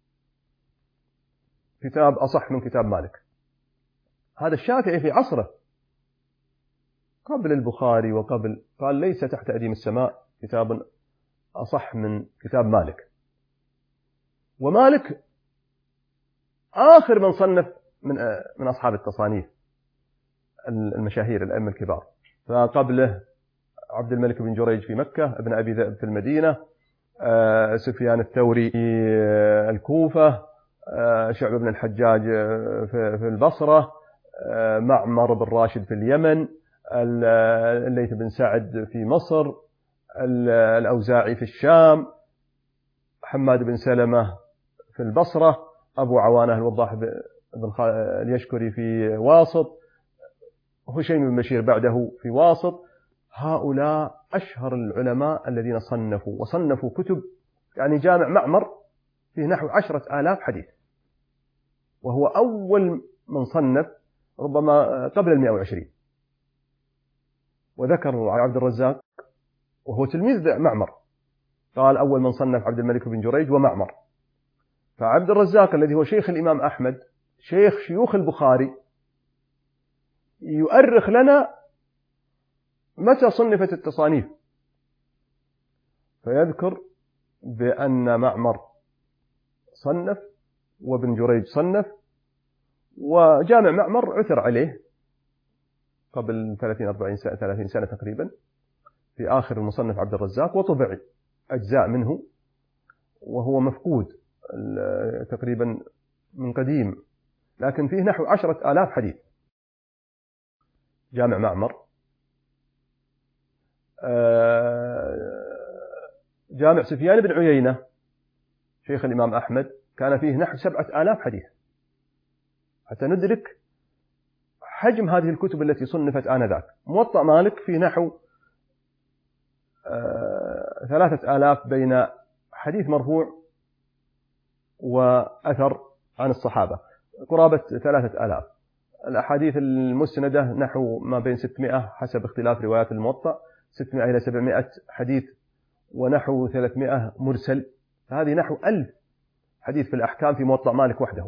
كتاب أصح من كتاب مالك. هذا الشافعي في عصره قبل البخاري قال ليس تحت أديم السماء كتاب أصح من كتاب مالك. ومالك آخر من صنف من أصحاب التصانيف المشاهير الأئمة الكبار، فقبله عبد الملك بن جريج في مكة، ابن أبي ذئب في المدينة، سفيان الثوري في الكوفة، شعبة بن الحجاج في البصرة، معمر بن راشد في اليمن، الليث بن سعد في مصر، الأوزاعي في الشام، حماد بن سلمة في البصرة، أبو عوانة الوضاح بن اليشكري في واسط، هشيم بن بشير بعده في واسط. هؤلاء أشهر العلماء الذين وصنفوا كتب، يعني جامع معمر فيه نحو 10,000 حديث، وهو أول من صنف ربما قبل 120. وذكر عبد الرزاق وهو تلميذ معمر، قال أول من صنف عبد الملك بن جريج ومعمر. فعبد الرزاق الذي هو شيخ الإمام أحمد، شيخ شيوخ البخاري، يؤرخ لنا متى صنفت التصانيف، فيذكر بأن معمر صنف وابن جريج صنف، وجامع معمر عثر عليه قبل 30 سنة تقريبا في آخر المصنف عبد الرزاق، وطبع أجزاء منه وهو مفقود تقريبا من قديم، لكن فيه نحو 10,000 حديث جامع معمر. جامع سفيان بن عيينة شيخ الإمام أحمد كان فيه نحو 7,000 حديث، حتى ندرك حجم هذه الكتب التي صنفت آنذاك. موطأ مالك فيه نحو 3,000 بين حديث مرفوع وأثر عن الصحابة، قرابة 3,000. الأحاديث المسندة نحو ما بين 600 حسب اختلاف روايات الموطأ، 600 إلى 700 حديث، ونحو 300 مرسل. هذه نحو 1000 حديث في الأحكام في موطأ مالك وحده.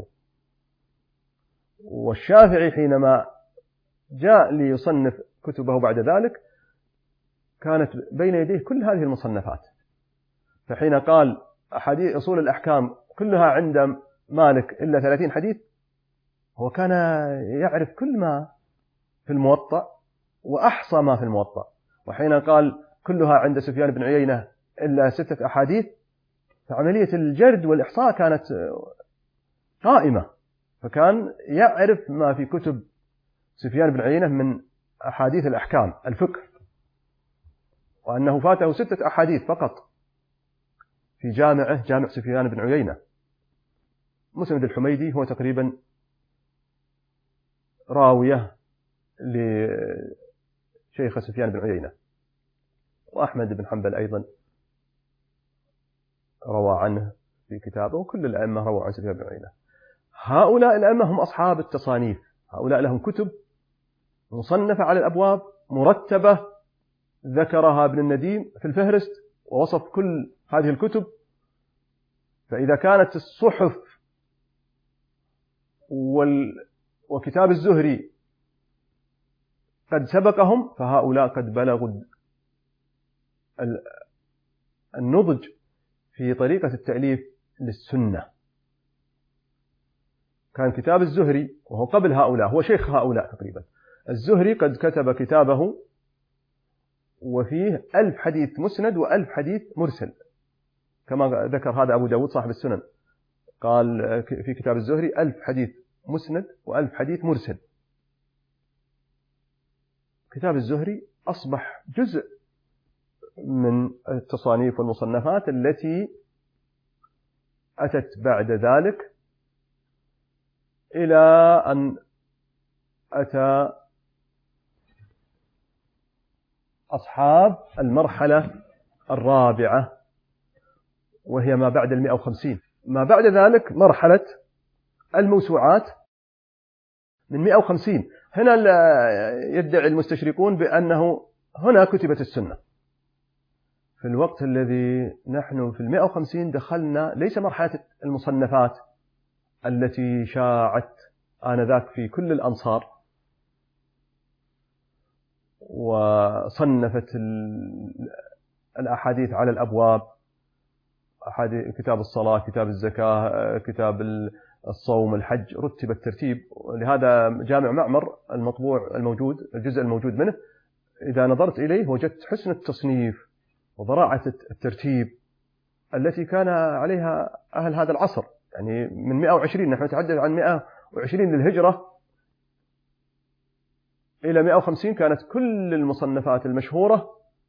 والشافعي حينما جاء ليصنف كتبه بعد ذلك كانت بين يديه كل هذه المصنفات، فحين قال أحاديث أصول الأحكام كلها عند مالك إلا 30 حديث، هو كان يعرف كل ما في الموطأ وأحصى ما في الموطأ. وحين قال كلها عند سفيان بن عيينة إلا 6 أحاديث، فعملية الجرد والإحصاء كانت قائمة، فكان يعرف ما في كتب سفيان بن عيينة من أحاديث الأحكام الفقه، وأنه فاته 6 أحاديث فقط في جامع سفيان بن عيينة. مسند الحميدي هو تقريبا راوية لشيخ سفيان بن عيينة، وأحمد بن حنبل أيضا روى عنه في كتابه، وكل الأئمة رووا عن سفيان بن عيينة. هؤلاء الأئمة هم أصحاب التصانيف، هؤلاء لهم كتب مصنفة على الأبواب مرتبة، ذكرها ابن النديم في الفهرست ووصف كل هذه الكتب. فإذا كانت الصحف وكتاب الزهري قد سبقهم، فهؤلاء قد بلغوا النضج في طريقة التأليف للسنة. كان كتاب الزهري وهو قبل هؤلاء، هو شيخ هؤلاء تقريبا. الزهري قد كتب كتابه وفيه 1000 حديث مسند و1000 حديث مرسل، كما ذكر هذا أبو داود صاحب السنن، قال في كتاب الزهري 1000 حديث مسند و1000 حديث مرسل. كتاب الزهري أصبح جزء من التصانيف والمصنفات التي أتت بعد ذلك، إلى أن أتى أصحاب المرحلة الرابعة وهي ما بعد 150. ما بعد ذلك مرحلة الموسوعات من 150. هنا يدعي المستشرقون بأنه هنا كتبت السنة. في الوقت الذي نحن في 150 دخلنا ليس مرحلة المصنفات التي شاعت آنذاك في كل الأمصار وصنفت الأحاديث على الأبواب، كتاب الصلاة، كتاب الزكاة، كتاب الصوم، الحج، رتب الترتيب. لهذا جامع معمر المطبوع الموجود، الجزء الموجود منه، إذا نظرت إليه وجدت حسن التصنيف وبراعة الترتيب التي كان عليها أهل هذا العصر. يعني من 120، نحن نتحدث عن 120 للهجرة إلى 150، كانت كل المصنفات المشهورة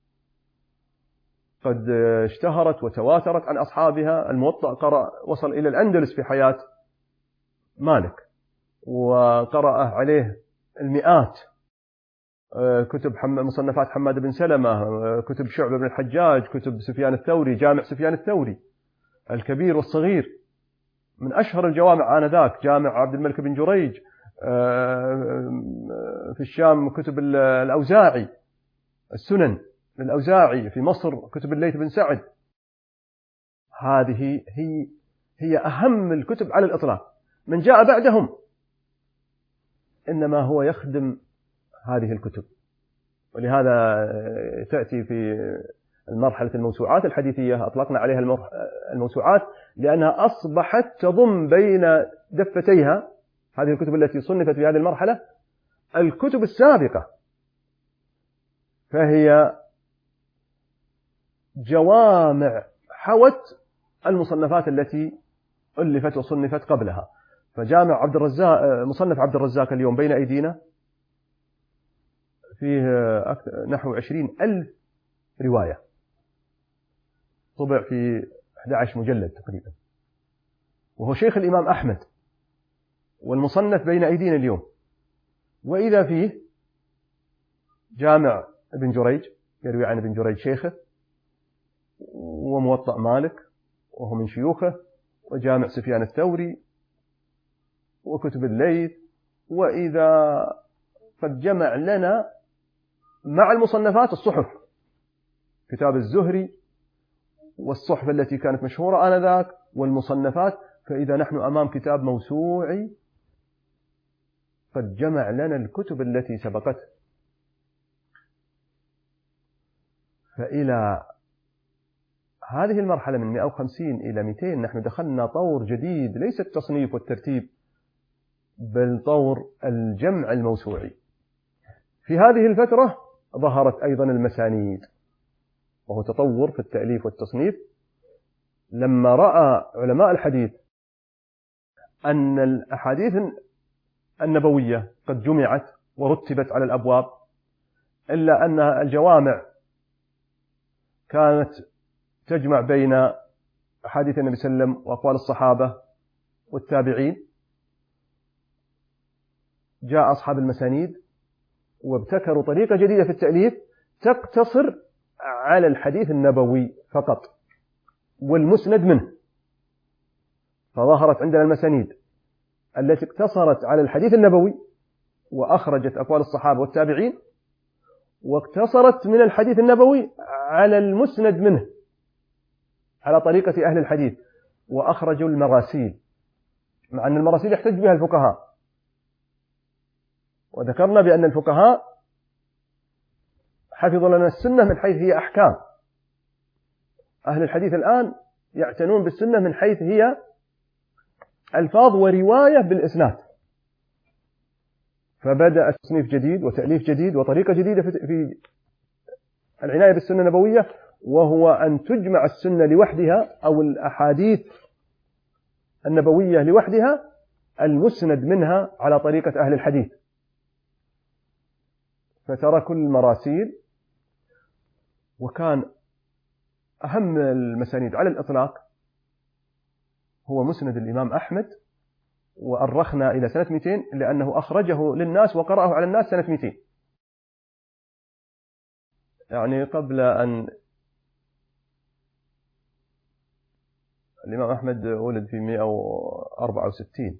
قد اشتهرت وتواترت عن أصحابها. الموطأ وصل إلى الأندلس في حياة مالك، وقرأ عليه المئات. كتب مصنفات حماد بن سلمة، كتب شعبة بن الحجاج، كتب سفيان الثوري، جامع سفيان الثوري الكبير والصغير من أشهر الجوامع آنذاك، جامع عبد الملك بن جريج. في الشام كتب الأوزاعي، السنن للأوزاعي. في مصر كتب الليث بن سعد. هذه هي أهم الكتب على الإطلاق. من جاء بعدهم إنما هو يخدم هذه الكتب. ولهذا تأتي في المرحلة الموسوعات الحديثية، أطلقنا عليها الموسوعات لأنها أصبحت تضم بين دفتيها هذه الكتب التي صنفت في هذه المرحلة الكتب السابقة، فهي جوامع حوت المصنفات التي ألفت وصنفت قبلها. فجامع عبد الرزاق، مصنف عبد الرزاق اليوم بين أيدينا فيه نحو 20,000 رواية، طبع في 11 مجلد تقريبا، وهو شيخ الإمام أحمد، والمصنف بين أيدينا اليوم. وإذا فيه جامع ابن جريج يروي عن ابن جريج شيخه، وموطأ مالك وهو من شيوخه، وجامع سفيان الثوري، وكتب الليث. وإذا قد جمع لنا مع المصنفات الصحف، كتاب الزهري والصحف التي كانت مشهورة آنذاك والمصنفات، فإذا نحن أمام كتاب موسوعي قد جمع لنا الكتب التي سبقته. فإلى هذه المرحلة من 150 إلى 200 نحن دخلنا طور جديد، ليس التصنيف والترتيب، بل طور الجمع الموسوعي. في هذه الفترة ظهرت أيضا المسانيد، وهو تطور في التأليف والتصنيف. لما رأى علماء الحديث أن الأحاديث النبوية قد جمعت ورتبت على الأبواب، إلا أن الجوامع كانت تجمع بين أحاديث النبي صلى الله عليه وسلم وأقوال الصحابة والتابعين، جاء أصحاب المسانيد وابتكروا طريقة جديدة في التأليف تقتصر على الحديث النبوي فقط والمسند منه. فظهرت عندنا المسانيد التي اقتصرت على الحديث النبوي وأخرجت أقوال الصحابة والتابعين، واقتصرت من الحديث النبوي على المسند منه على طريقة أهل الحديث، وأخرجوا المراسيل، مع أن المراسيل يحتج بها الفقهاء. وذكرنا بأن الفقهاء حفظوا لنا السنة من حيث هي أحكام. أهل الحديث الآن يعتنون بالسنة من حيث هي ألفاظ ورواية بالإسناد. فبدأ تصنيف جديد وتأليف جديد وطريقة جديدة في العناية بالسنة النبوية، وهو أن تجمع السنة لوحدها أو الأحاديث النبوية لوحدها، المسند منها على طريقة أهل الحديث. فتركوا المراسيل، وكان أهم المسانيد على الإطلاق هو مسند الإمام أحمد، وأرخنا إلى سنة 200 لأنه أخرجه للناس وقرأه على الناس سنة 200، يعني قبل أن الإمام أحمد ولد في 164،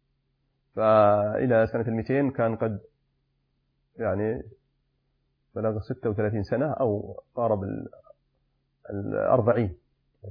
فإلى سنة 200 كان قد يعني بلغ 36 سنة أو قارب 40.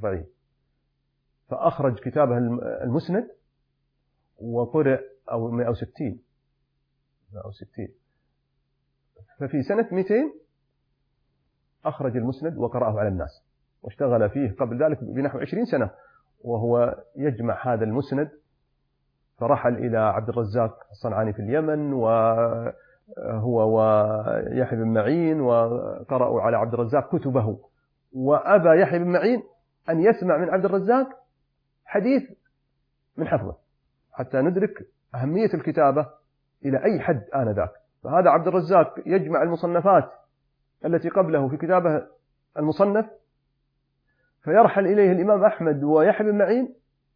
فأخرج كتابه المسند وقرأ، أو 160. ففي سنة 200 أخرج المسند وقرأه على الناس، واشتغل فيه قبل ذلك بنحو 20 سنة وهو يجمع هذا المسند. فرحل إلى عبد الرزاق الصنعاني في اليمن، وهو ويحيى بن معين، وقرأوا على عبد الرزاق كتبه، وأبى يحيى بن معين أن يسمع من عبد الرزاق حديث من حفظه، حتى ندرك أهمية الكتابة إلى أي حد آنذاك. فهذا عبد الرزاق يجمع المصنفات التي قبله في كتابه المصنف، فيرحل إليه الإمام أحمد ويحيى بن معين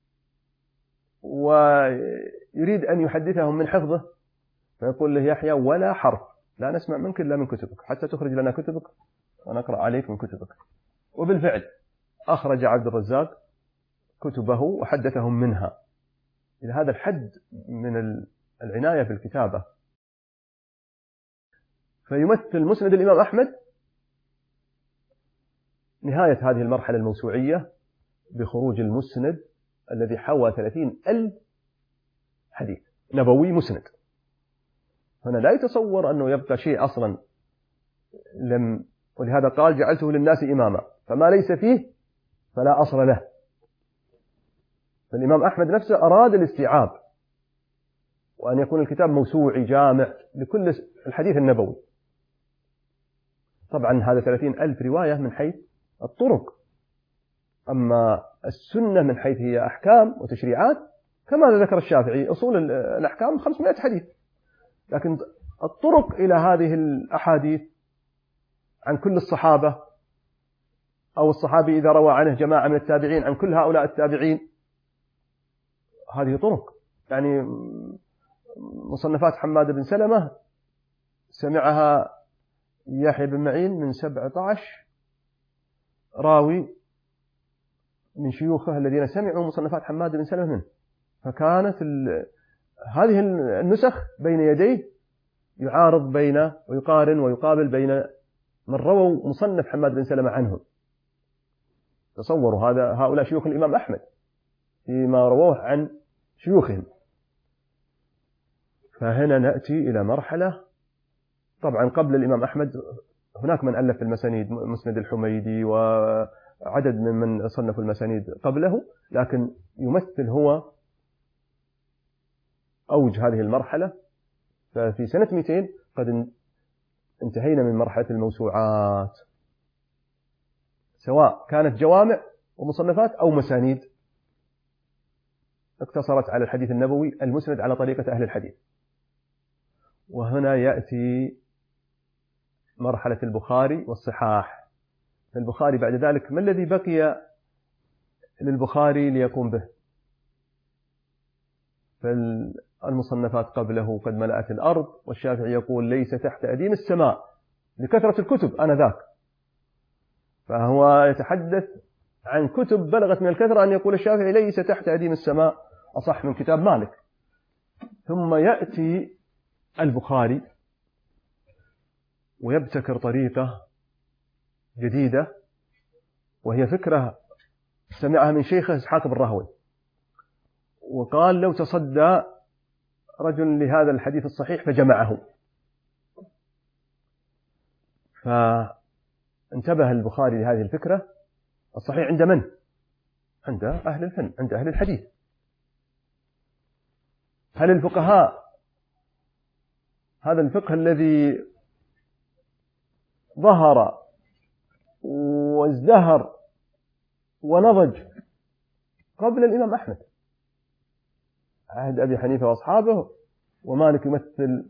ويريد أن يحدثهم من حفظه، فيقول له يحيى: ولا حرف، لا نسمع منك إلا من كتبك، حتى تخرج لنا كتبك ونقرأ عليك من كتبك. وبالفعل أخرج عبد الرزاق كتبه وحدثهم منها. إلى هذا الحد من العناية بالكتابة. فيمثل مسند الإمام أحمد نهاية هذه المرحلة الموسوعية بخروج المسند الذي حوى 30,000 حديث نبوي مسند. هنا لا يتصور أنه يبقى شيء أصلا ولهذا قال: جعلته للناس إماما، فما ليس فيه فلا أصل له. فالإمام أحمد نفسه أراد الاستيعاب، وأن يكون الكتاب موسوعي جامع لكل الحديث النبوي. طبعا هذا 30,000 رواية من حيث الطرق، أما السنة من حيث هي أحكام وتشريعات كما ذكر الشافعي أصول الأحكام 500 حديث، لكن الطرق إلى هذه الأحاديث عن كل الصحابة، أو الصحابي إذا روى عنه جماعة من التابعين عن كل هؤلاء التابعين، هذه طرق. يعني مصنفات حماد بن سلمة سمعها يحيى بن معين من 17 راوي من شيوخه الذين سمعوا مصنفات حماد بن سلمة منه. فكانت هذه النسخ بين يديه يعارض ويقارن ويقابل بين من رووا مصنف حماد بن سلمة عنهم. تصوروا هؤلاء شيوخ الإمام أحمد فيما رووه عن شيوخهم. فهنا نأتي إلى مرحلة، طبعا قبل الإمام أحمد هناك من ألف المسانيد، مسند الحميدي وعدد من صنفوا المسانيد قبله، لكن يمثل هو أوج هذه المرحلة. ففي سنة 200 قد انتهينا من مرحلة الموسوعات، سواء كانت جوامع ومصنفات أو مسانيد اقتصرت على الحديث النبوي المسند على طريقة أهل الحديث. وهنا يأتي مرحلة البخاري والصحاح. البخاري بعد ذلك ما الذي بقي للبخاري ليقوم به؟ فالمصنفات قبله قد ملأت الأرض، والشافعي يقول: ليس تحت أديم السماء لكثرة الكتب آنذاك. فهو يتحدث عن كتب بلغت من الكثرة أن يقول الشافعي: ليس تحت أديم السماء، أصح من كتاب مالك. ثم يأتي البخاري ويبتكر طريقة جديدة، وهي فكرة سمعها من شيخه إسحاق بن راهويه، وقال: لو تصدى رجل لهذا الحديث الصحيح فجمعه. فانتبه البخاري لهذه الفكرة. الصحيح عند من؟ عند أهل الفن، عند أهل الحديث. هل الفقهاء هذا الفقه الذي ظهر وازدهر ونضج قبل الإمام أحمد، عهد أبي حنيفة وأصحابه، ومالك يمثل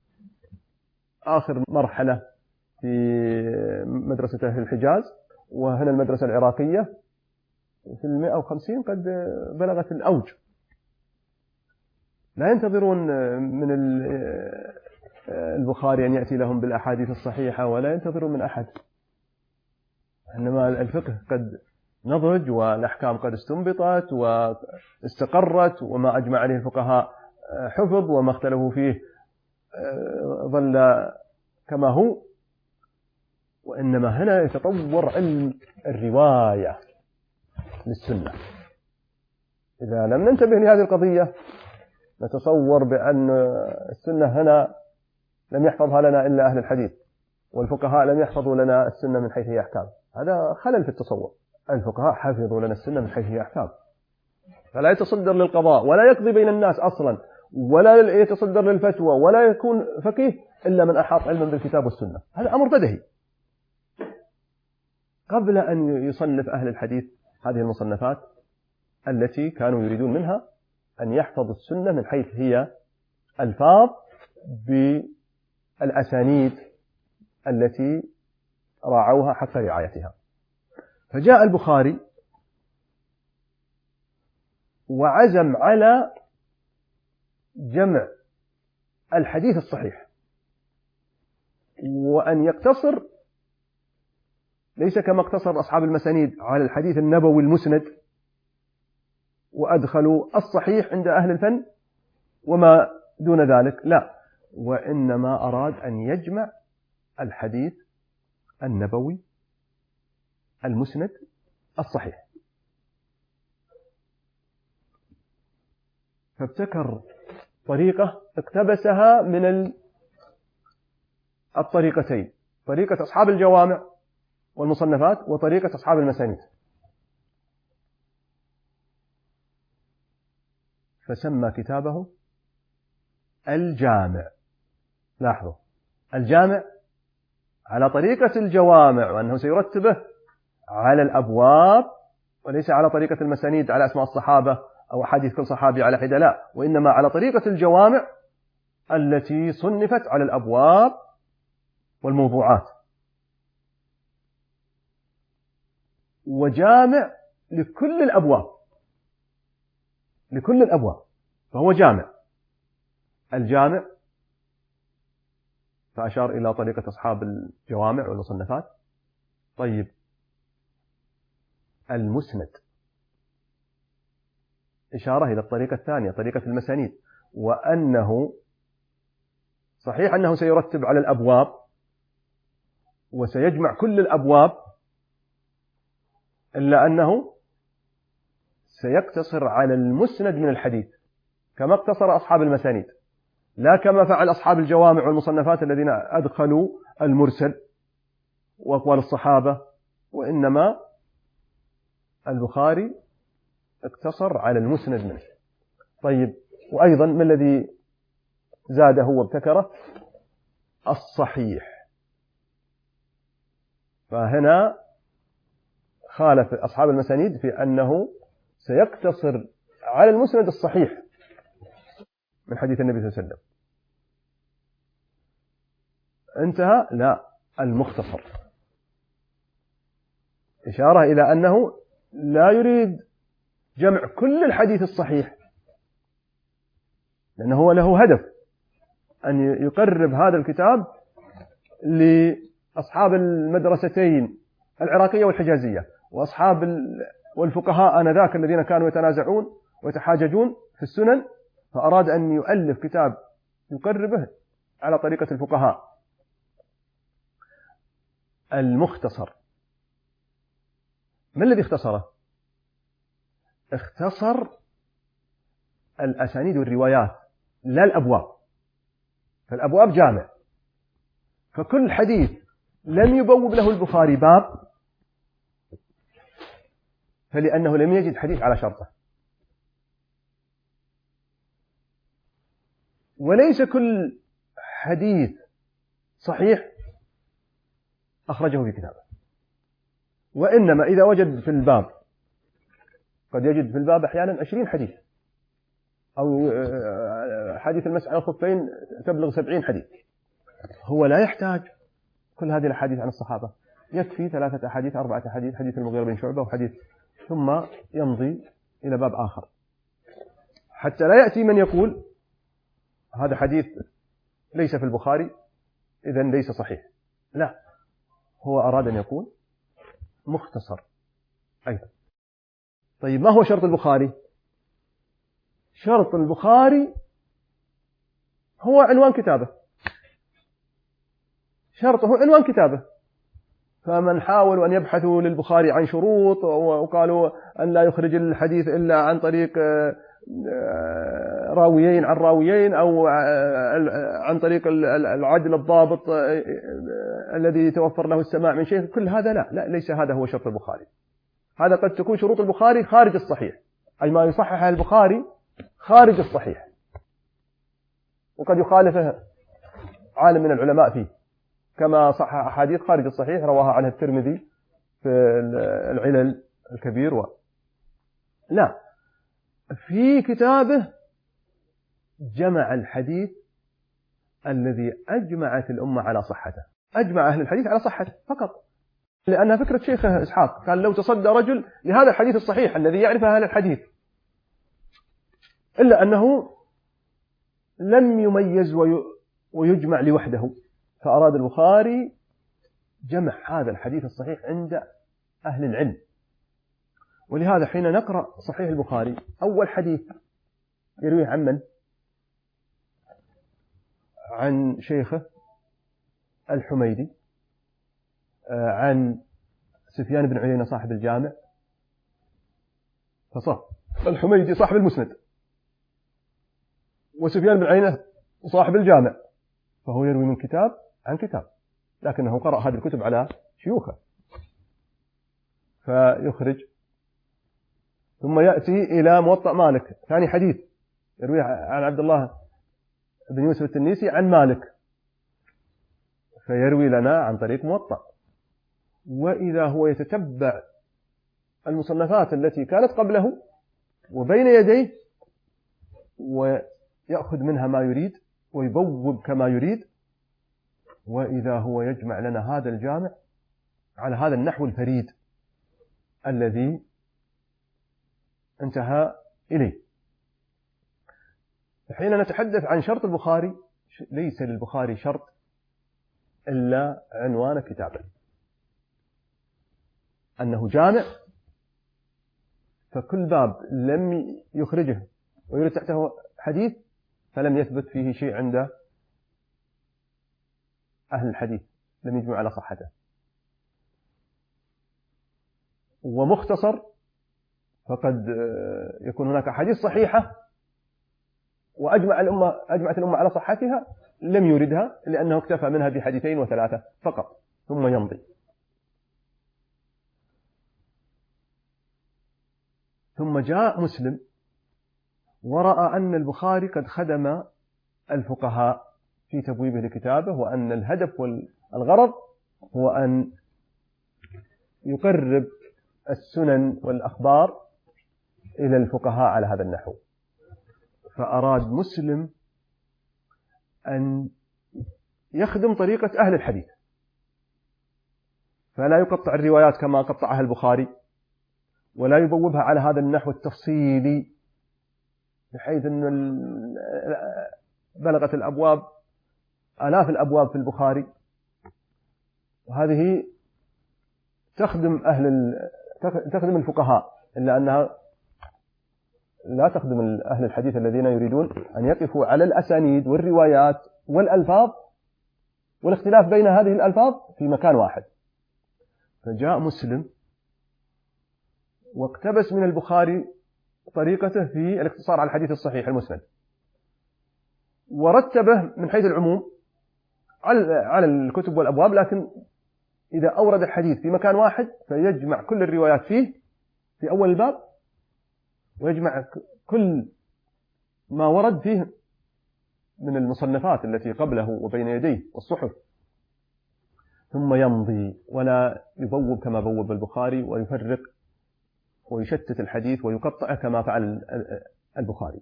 آخر مرحلة في مدرسة أهل الحجاز، وهنا المدرسة العراقية في 150 قد بلغت الأوج. لا ينتظرون من البخاري أن يأتي لهم بالأحاديث الصحيحة، ولا ينتظرون من أحد، إنما الفقه قد نضج، والأحكام قد استنبطت واستقرت، وما أجمع عليه الفقهاء حفظ، وما اختلفوا فيه ظل كما هو. وإنما هنا يتطور علم الرواية للسنة. إذا لم ننتبه لهذه القضية نتصور بأن السنة هنا لم يحفظها لنا إلا أهل الحديث، والفقهاء لم يحفظوا لنا السنة من حيث هي أحكام. هذا خلل في التصور. الفقهاء حفظوا لنا السنة من حيث هي أحكام، فلا يتصدر للقضاء ولا يقضي بين الناس أصلا ولا يتصدر للفتوى ولا يكون فقيه إلا من أحاط علما بالكتاب والسنة. هذا أمر بديهي. قبل أن يصنف أهل الحديث هذه المصنفات التي كانوا يريدون منها أن يحفظوا السنة من حيث هي ألفاظ بالأسانيد التي راعوها حق رعايتها. فجاء البخاري وعزم على جمع الحديث الصحيح، وأن يقتصر ليس كما اقتصر أصحاب المسانيد على الحديث النبوي المسند وأدخلوا الصحيح عند أهل الفن وما دون ذلك، لا، وإنما أراد أن يجمع الحديث النبوي المسند الصحيح. فابتكر طريقة اقتبسها من الطريقتين، طريقة أصحاب الجوامع والمصنفات وطريقة أصحاب المسانيد، فسمى كتابه الجامع. لاحظوا، الجامع على طريقة الجوامع، وأنه سيرتبه على الأبواب وليس على طريقة المسانيد على أسماء الصحابة أو أحاديث كل صحابي على حدة، لا، وإنما على طريقة الجوامع التي صنفت على الأبواب والموضوعات، وجامع لكل الأبواب، لكل الأبواب، فهو جامع. الجامع، فأشار إلى طريقة أصحاب الجوامع والمصنفات. طيب، المسند إشارة إلى الطريقة الثانية، طريقة المسانيد، وأنه صحيح أنه سيرتب على الأبواب وسيجمع كل الأبواب، إلا أنه سيقتصر على المسند من الحديث كما اقتصر أصحاب المسانيد، لا كما فعل أصحاب الجوامع والمصنفات الذين أدخلوا المرسل وأقوال الصحابة، وإنما البخاري اقتصر على المسند منه. طيب، وأيضا ما الذي زاده وابتكره؟ الصحيح. فهنا خالف أصحاب المسانيد في أنه سيقتصر على المسند الصحيح من حديث النبي صلى الله عليه وسلم. انتهى، لا، المختصر، إشارة إلى أنه لا يريد جمع كل الحديث الصحيح، لأنه هو له هدف أن يقرب هذا الكتاب لأصحاب المدرستين العراقية والحجازية وأصحاب والفقهاء آنذاك الذين كانوا يتنازعون ويتحاججون في السنن، فأراد أن يؤلف كتاب يقربه على طريقة الفقهاء. المختصر، ما الذي اختصره؟ اختصر الأسانيد والروايات لا الأبواب، فالأبواب جامع، فكل حديث لم يبوب له البخاري باب فلأنه لم يجد حديث على شرطه، وليس كل حديث صحيح أخرجه في كتابه، وإنما إذا وجد في الباب، قد يجد في الباب أحيانا 20 حديث، أو حديث المسح على الخفين تبلغ 70 حديث، هو لا يحتاج كل هذه الأحاديث عن الصحابة، يكفي 3 أحاديث 4 أحاديث، حديث المغيرة بن شعبة وحديث، ثم يمضي إلى باب آخر، حتى لا يأتي من يقول هذا حديث ليس في البخاري إذن ليس صحيح، لا، هو أراد أن يكون مختصر أيضا. طيب، ما هو شرط البخاري؟ شرط البخاري هو عنوان كتابه، شرطه عنوان كتابه. فمن حاولوا أن يبحثوا للبخاري عن شروط وقالوا أن لا يخرج الحديث إلا عن طريق راويين عن راويين، أو عن طريق العدل الضابط الذي يتوفر له السماع من شيخ، كل هذا لا، ليس هذا هو شرط البخاري. هذا قد تكون شروط البخاري خارج الصحيح، أي ما يصحح البخاري خارج الصحيح، وقد يخالفه عالم من العلماء فيه، كما صحح أحاديث خارج الصحيح رواها عنه الترمذي في العلل الكبير لا، في كتابه جمع الحديث الذي أجمعت الأمة على صحته، أجمع أهل الحديث على صحته فقط، لأنها فكرة شيخ إسحاق. قال لو تصدى رجل لهذا الحديث الصحيح الذي يعرفه أهل الحديث، إلا أنه لم يميز ويجمع لوحده، فأراد البخاري جمع هذا الحديث الصحيح عند أهل العلم. ولهذا حين نقرأ صحيح البخاري أول حديث يرويه عن من؟ عن شيخه الحميدي، عن سفيان بن عيينة صاحب الجامع، فصح الحميدي صاحب المسند، وسفيان بن عيينة صاحب الجامع، فهو يروي من كتاب عن كتاب، لكنه قرأ هذه الكتب على شيوخه فيخرج. ثم يأتي إلى موطأ مالك، ثاني حديث يرويه عن عبد الله بن يوسف التنيسي عن مالك، فيروي لنا عن طريق موطأ. وإذا هو يتتبع المصنفات التي كانت قبله وبين يديه ويأخذ منها ما يريد ويبوب كما يريد، وإذا هو يجمع لنا هذا الجامع على هذا النحو الفريد الذي انتهى إليه. حين نتحدث عن شرط البخاري، ليس للبخاري شرط إلا عنوان كتابه، أنه جامع، فكل باب لم يخرجه ويرد تحته حديث فلم يثبت فيه شيء عند أهل الحديث، لم يجمع على صحته. ومختصر، فقد يكون هناك حديث صحيحة أجمعت الأمة على صحتها، لم يردها لأنه اكتفى منها بحديثين وثلاثة فقط ثم يمضي. ثم جاء مسلم ورأى أن البخاري قد خدم الفقهاء في تبويبه لكتابه، وأن الهدف والغرض هو أن يقرب السنن والأخبار إلى الفقهاء على هذا النحو. فأراد مسلم أن يخدم طريقة أهل الحديث، فلا يقطع الروايات كما قطعها البخاري، ولا يبوبها على هذا النحو التفصيلي بحيث أن بلغت الأبواب آلاف الأبواب في البخاري، وهذه تخدم الفقهاء، إلا أنها لا تخدم أهل الحديث الذين يريدون أن يقفوا على الأسانيد والروايات والألفاظ والاختلاف بين هذه الألفاظ في مكان واحد. فجاء مسلم واقتبس من البخاري طريقته في الاقتصار على الحديث الصحيح المسند، ورتبه من حيث العموم على الكتب والأبواب، لكن إذا أورد الحديث في مكان واحد فيجمع كل الروايات فيه في أول الباب، ويجمع كل ما ورد فيه من المصنفات التي قبله وبين يديه والصحف، ثم يمضي ولا يبوب كما بوب البخاري ويفرق ويشتت الحديث ويقطعه كما فعل البخاري.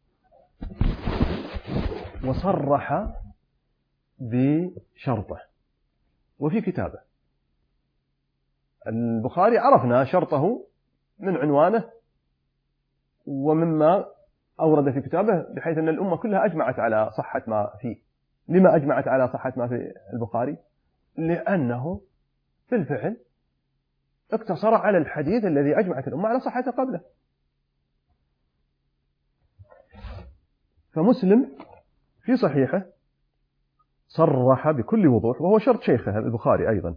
وصرح بشرطه وفي كتابه. البخاري عرفنا شرطه من عنوانه ومما أورد في كتابه، بحيث أن الأمة كلها أجمعت على صحة ما فيه. لما أجمعت على صحة ما في البخاري؟ لأنه بالفعل اقتصر على الحديث الذي أجمعت الأمة على صحته قبله. فمسلم في صحيحه صرح بكل وضوح، وهو شرط شيخه البخاري أيضا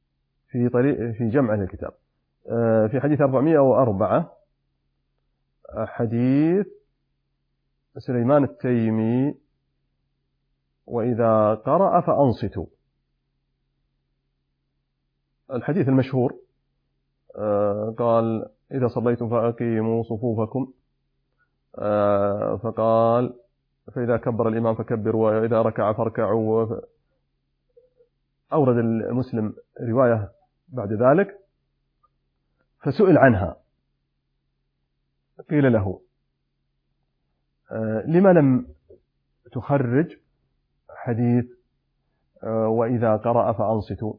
في جمع الكتاب، في حديث 404 حديث سليمان التيمي وإذا قرأ فأنصتوا. الحديث المشهور قال إذا صليتم فأقيموا صفوفكم، فقال فإذا كبر الإمام فكبروا وإذا ركع فاركعوا. أورد المسلم رواية بعد ذلك، فسئل عنها قيل له لما لم تخرج حديث وإذا قرأ فأنصتوا؟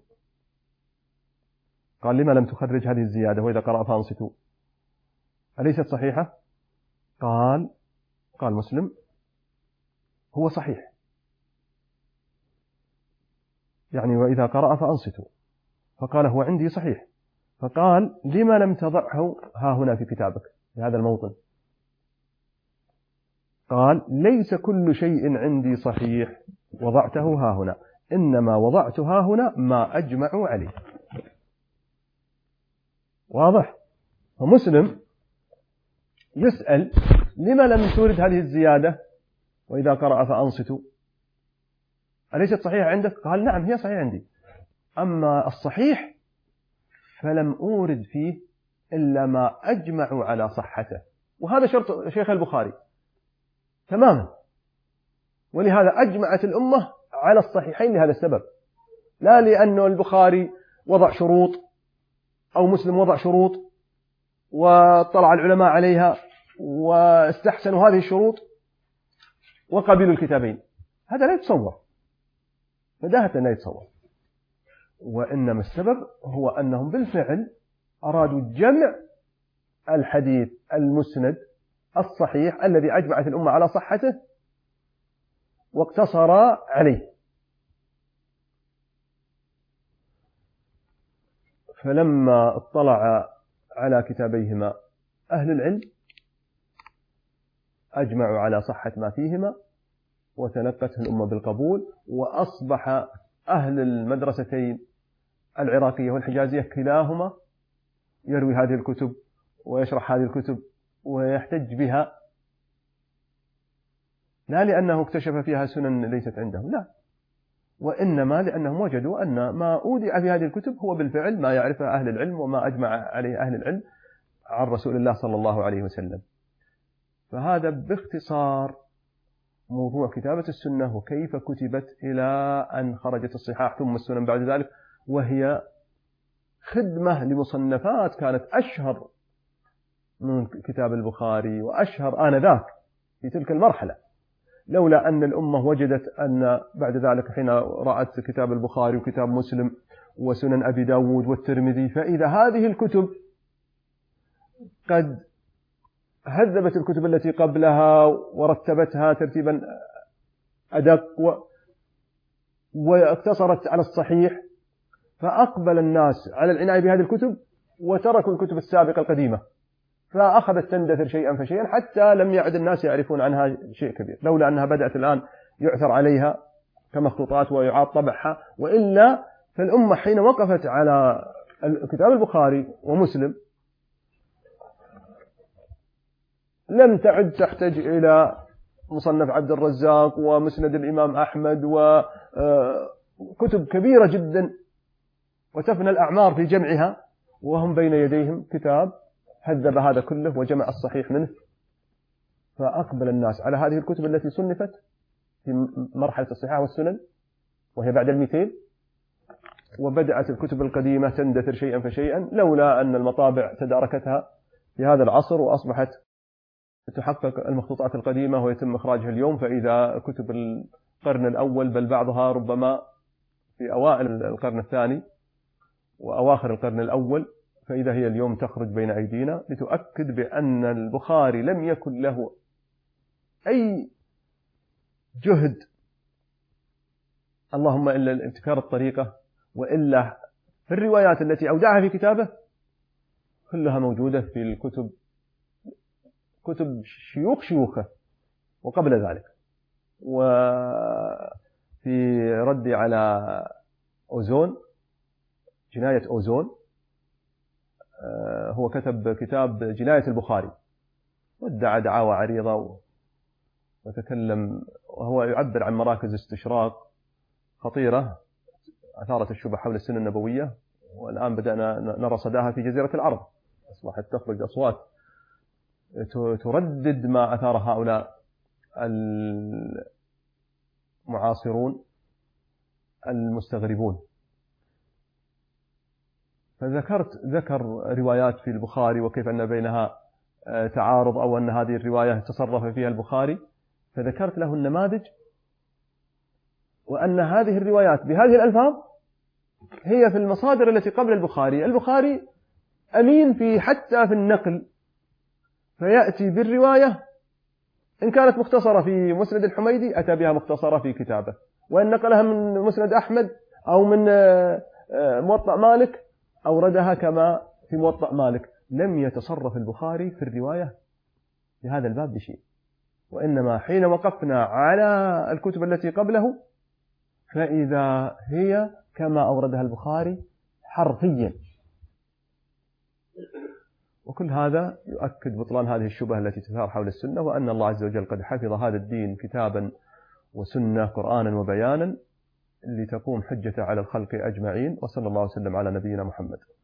قال لما لم تخرج هذه الزيادة وإذا قرأ فأنصتوا أليست صحيحة؟ قال مسلم هو صحيح، يعني وإذا قرأ فأنصتوا، فقال هو عندي صحيح. فقال لما لم تضعه ها هنا في كتابك في هذا الموطن؟ قال ليس كل شيء عندي صحيح وضعته ها هنا، إنما وضعت ها هنا ما أجمعوا عليه. واضح؟ فمسلم يسأل لما لم تورد هذه الزيادة وإذا قرأ فأنصتوا، أليست صحيحة عندك؟ قال نعم هي صحيحة عندي، أما الصحيح فلم أورد فيه إلا ما أجمعوا على صحته، وهذا شرط شيخ البخاري تماما، ولهذا أجمعت الأمة على الصحيحين لهذا السبب، لا لأنه البخاري وضع شروط أو مسلم وضع شروط وطلع العلماء عليها واستحسنوا هذه الشروط وقبلوا الكتابين، هذا لا يتصور، بداهة لا يتصور. وإنما السبب هو أنهم بالفعل أرادوا جمع الحديث المسند الصحيح الذي أجمعت الأمة على صحته واقتصر عليه. فلما اطلع على كتابيهما أهل العلم أجمعوا على صحة ما فيهما وتلقته الأمة بالقبول، وأصبح أهل المدرستين العراقية والحجازية كلاهما يروي هذه الكتب ويشرح هذه الكتب ويحتج بها، لا لأنه اكتشف فيها سنن ليست عندهم، لا، وإنما لأنهم وجدوا أن ما أودع في هذه الكتب هو بالفعل ما يعرفه أهل العلم وما أجمع عليه أهل العلم عن رسول الله صلى الله عليه وسلم. فهذا باختصار موضوع كتابة السنة وكيف كتبت إلى أن خرجت الصحاح ثم السنن بعد ذلك، وهي خدمة لمصنفات كانت أشهر من كتاب البخاري وأشهر آنذاك في تلك المرحلة، لولا أن الأمة وجدت أن بعد ذلك حين رأت كتاب البخاري وكتاب مسلم وسنن أبي داود والترمذي، فإذا هذه الكتب قد هذبت الكتب التي قبلها ورتبتها ترتيبا أدق واقتصرت على الصحيح، فأقبل الناس على العناية بهذه الكتب وتركوا الكتب السابقة القديمة، فأخذت تندثر شيئا فشيئا حتى لم يعد الناس يعرفون عنها شيء كبير، لولا أنها بدأت الآن يعثر عليها كمخطوطات ويعاد طبعها، وإلا فالأمة حين وقفت على كتاب البخاري ومسلم لم تعد تحتاج إلى مصنف عبد الرزاق ومسند الإمام أحمد وكتب كبيرة جدا وتفنى الأعمار في جمعها، وهم بين يديهم كتاب هذب هذا كله وجمع الصحيح منه. فأقبل الناس على هذه الكتب التي صنفت في مرحلة الصحاح والسنن وهي بعد 200، وبدأت الكتب القديمة تندثر شيئا فشيئا، لولا أن المطابع تداركتها في هذا العصر وأصبحت تحقق المخطوطات القديمة ويتم إخراجها اليوم. فإذا كتب القرن الأول بل بعضها ربما في أوائل القرن الثاني وأواخر القرن الأول، فإذا هي اليوم تخرج بين أيدينا لتؤكد بأن البخاري لم يكن له أي جهد اللهم إلا ابتكار الطريقة، وإلا في الروايات التي أودعها في كتابه كلها موجودة في الكتب، كتب شيوخه وقبل ذلك. وفي ردي على أوزون جناية أوزون، هو كتب كتاب جناية البخاري، وادعى دعاوى عريضة وتكلم وهو يعبر عن مراكز استشراق خطيرة أثارت الشبه حول السنة النبوية، والآن بدأنا نرى صداها في جزيرة العرب، أصبحت تخرج أصوات تردد ما أثار هؤلاء المعاصرون المستغربون. ذكر روايات في البخاري وكيف أن بينها تعارض أو أن هذه الرواية تصرف فيها البخاري، فذكرت له النماذج وأن هذه الروايات بهذه الألفاظ هي في المصادر التي قبل البخاري. البخاري أمين في حتى في النقل، فيأتي بالرواية إن كانت مختصرة في مسند الحميدي أتى بها مختصرة في كتابه، وإن نقلها من مسند أحمد أو من موطأ مالك أوردها كما في موطأ مالك. لم يتصرف البخاري في الرواية في هذا الباب بشيء، وإنما حين وقفنا على الكتب التي قبله فإذا هي كما أوردها البخاري حرفيا. وكل هذا يؤكد بطلان هذه الشبهة التي تثار حول السنة، وأن الله عز وجل قد حفظ هذا الدين كتابا وسنة قرآنا وبيانا لتقوم حجة على الخلق أجمعين. وصلى الله وسلم على نبينا محمد.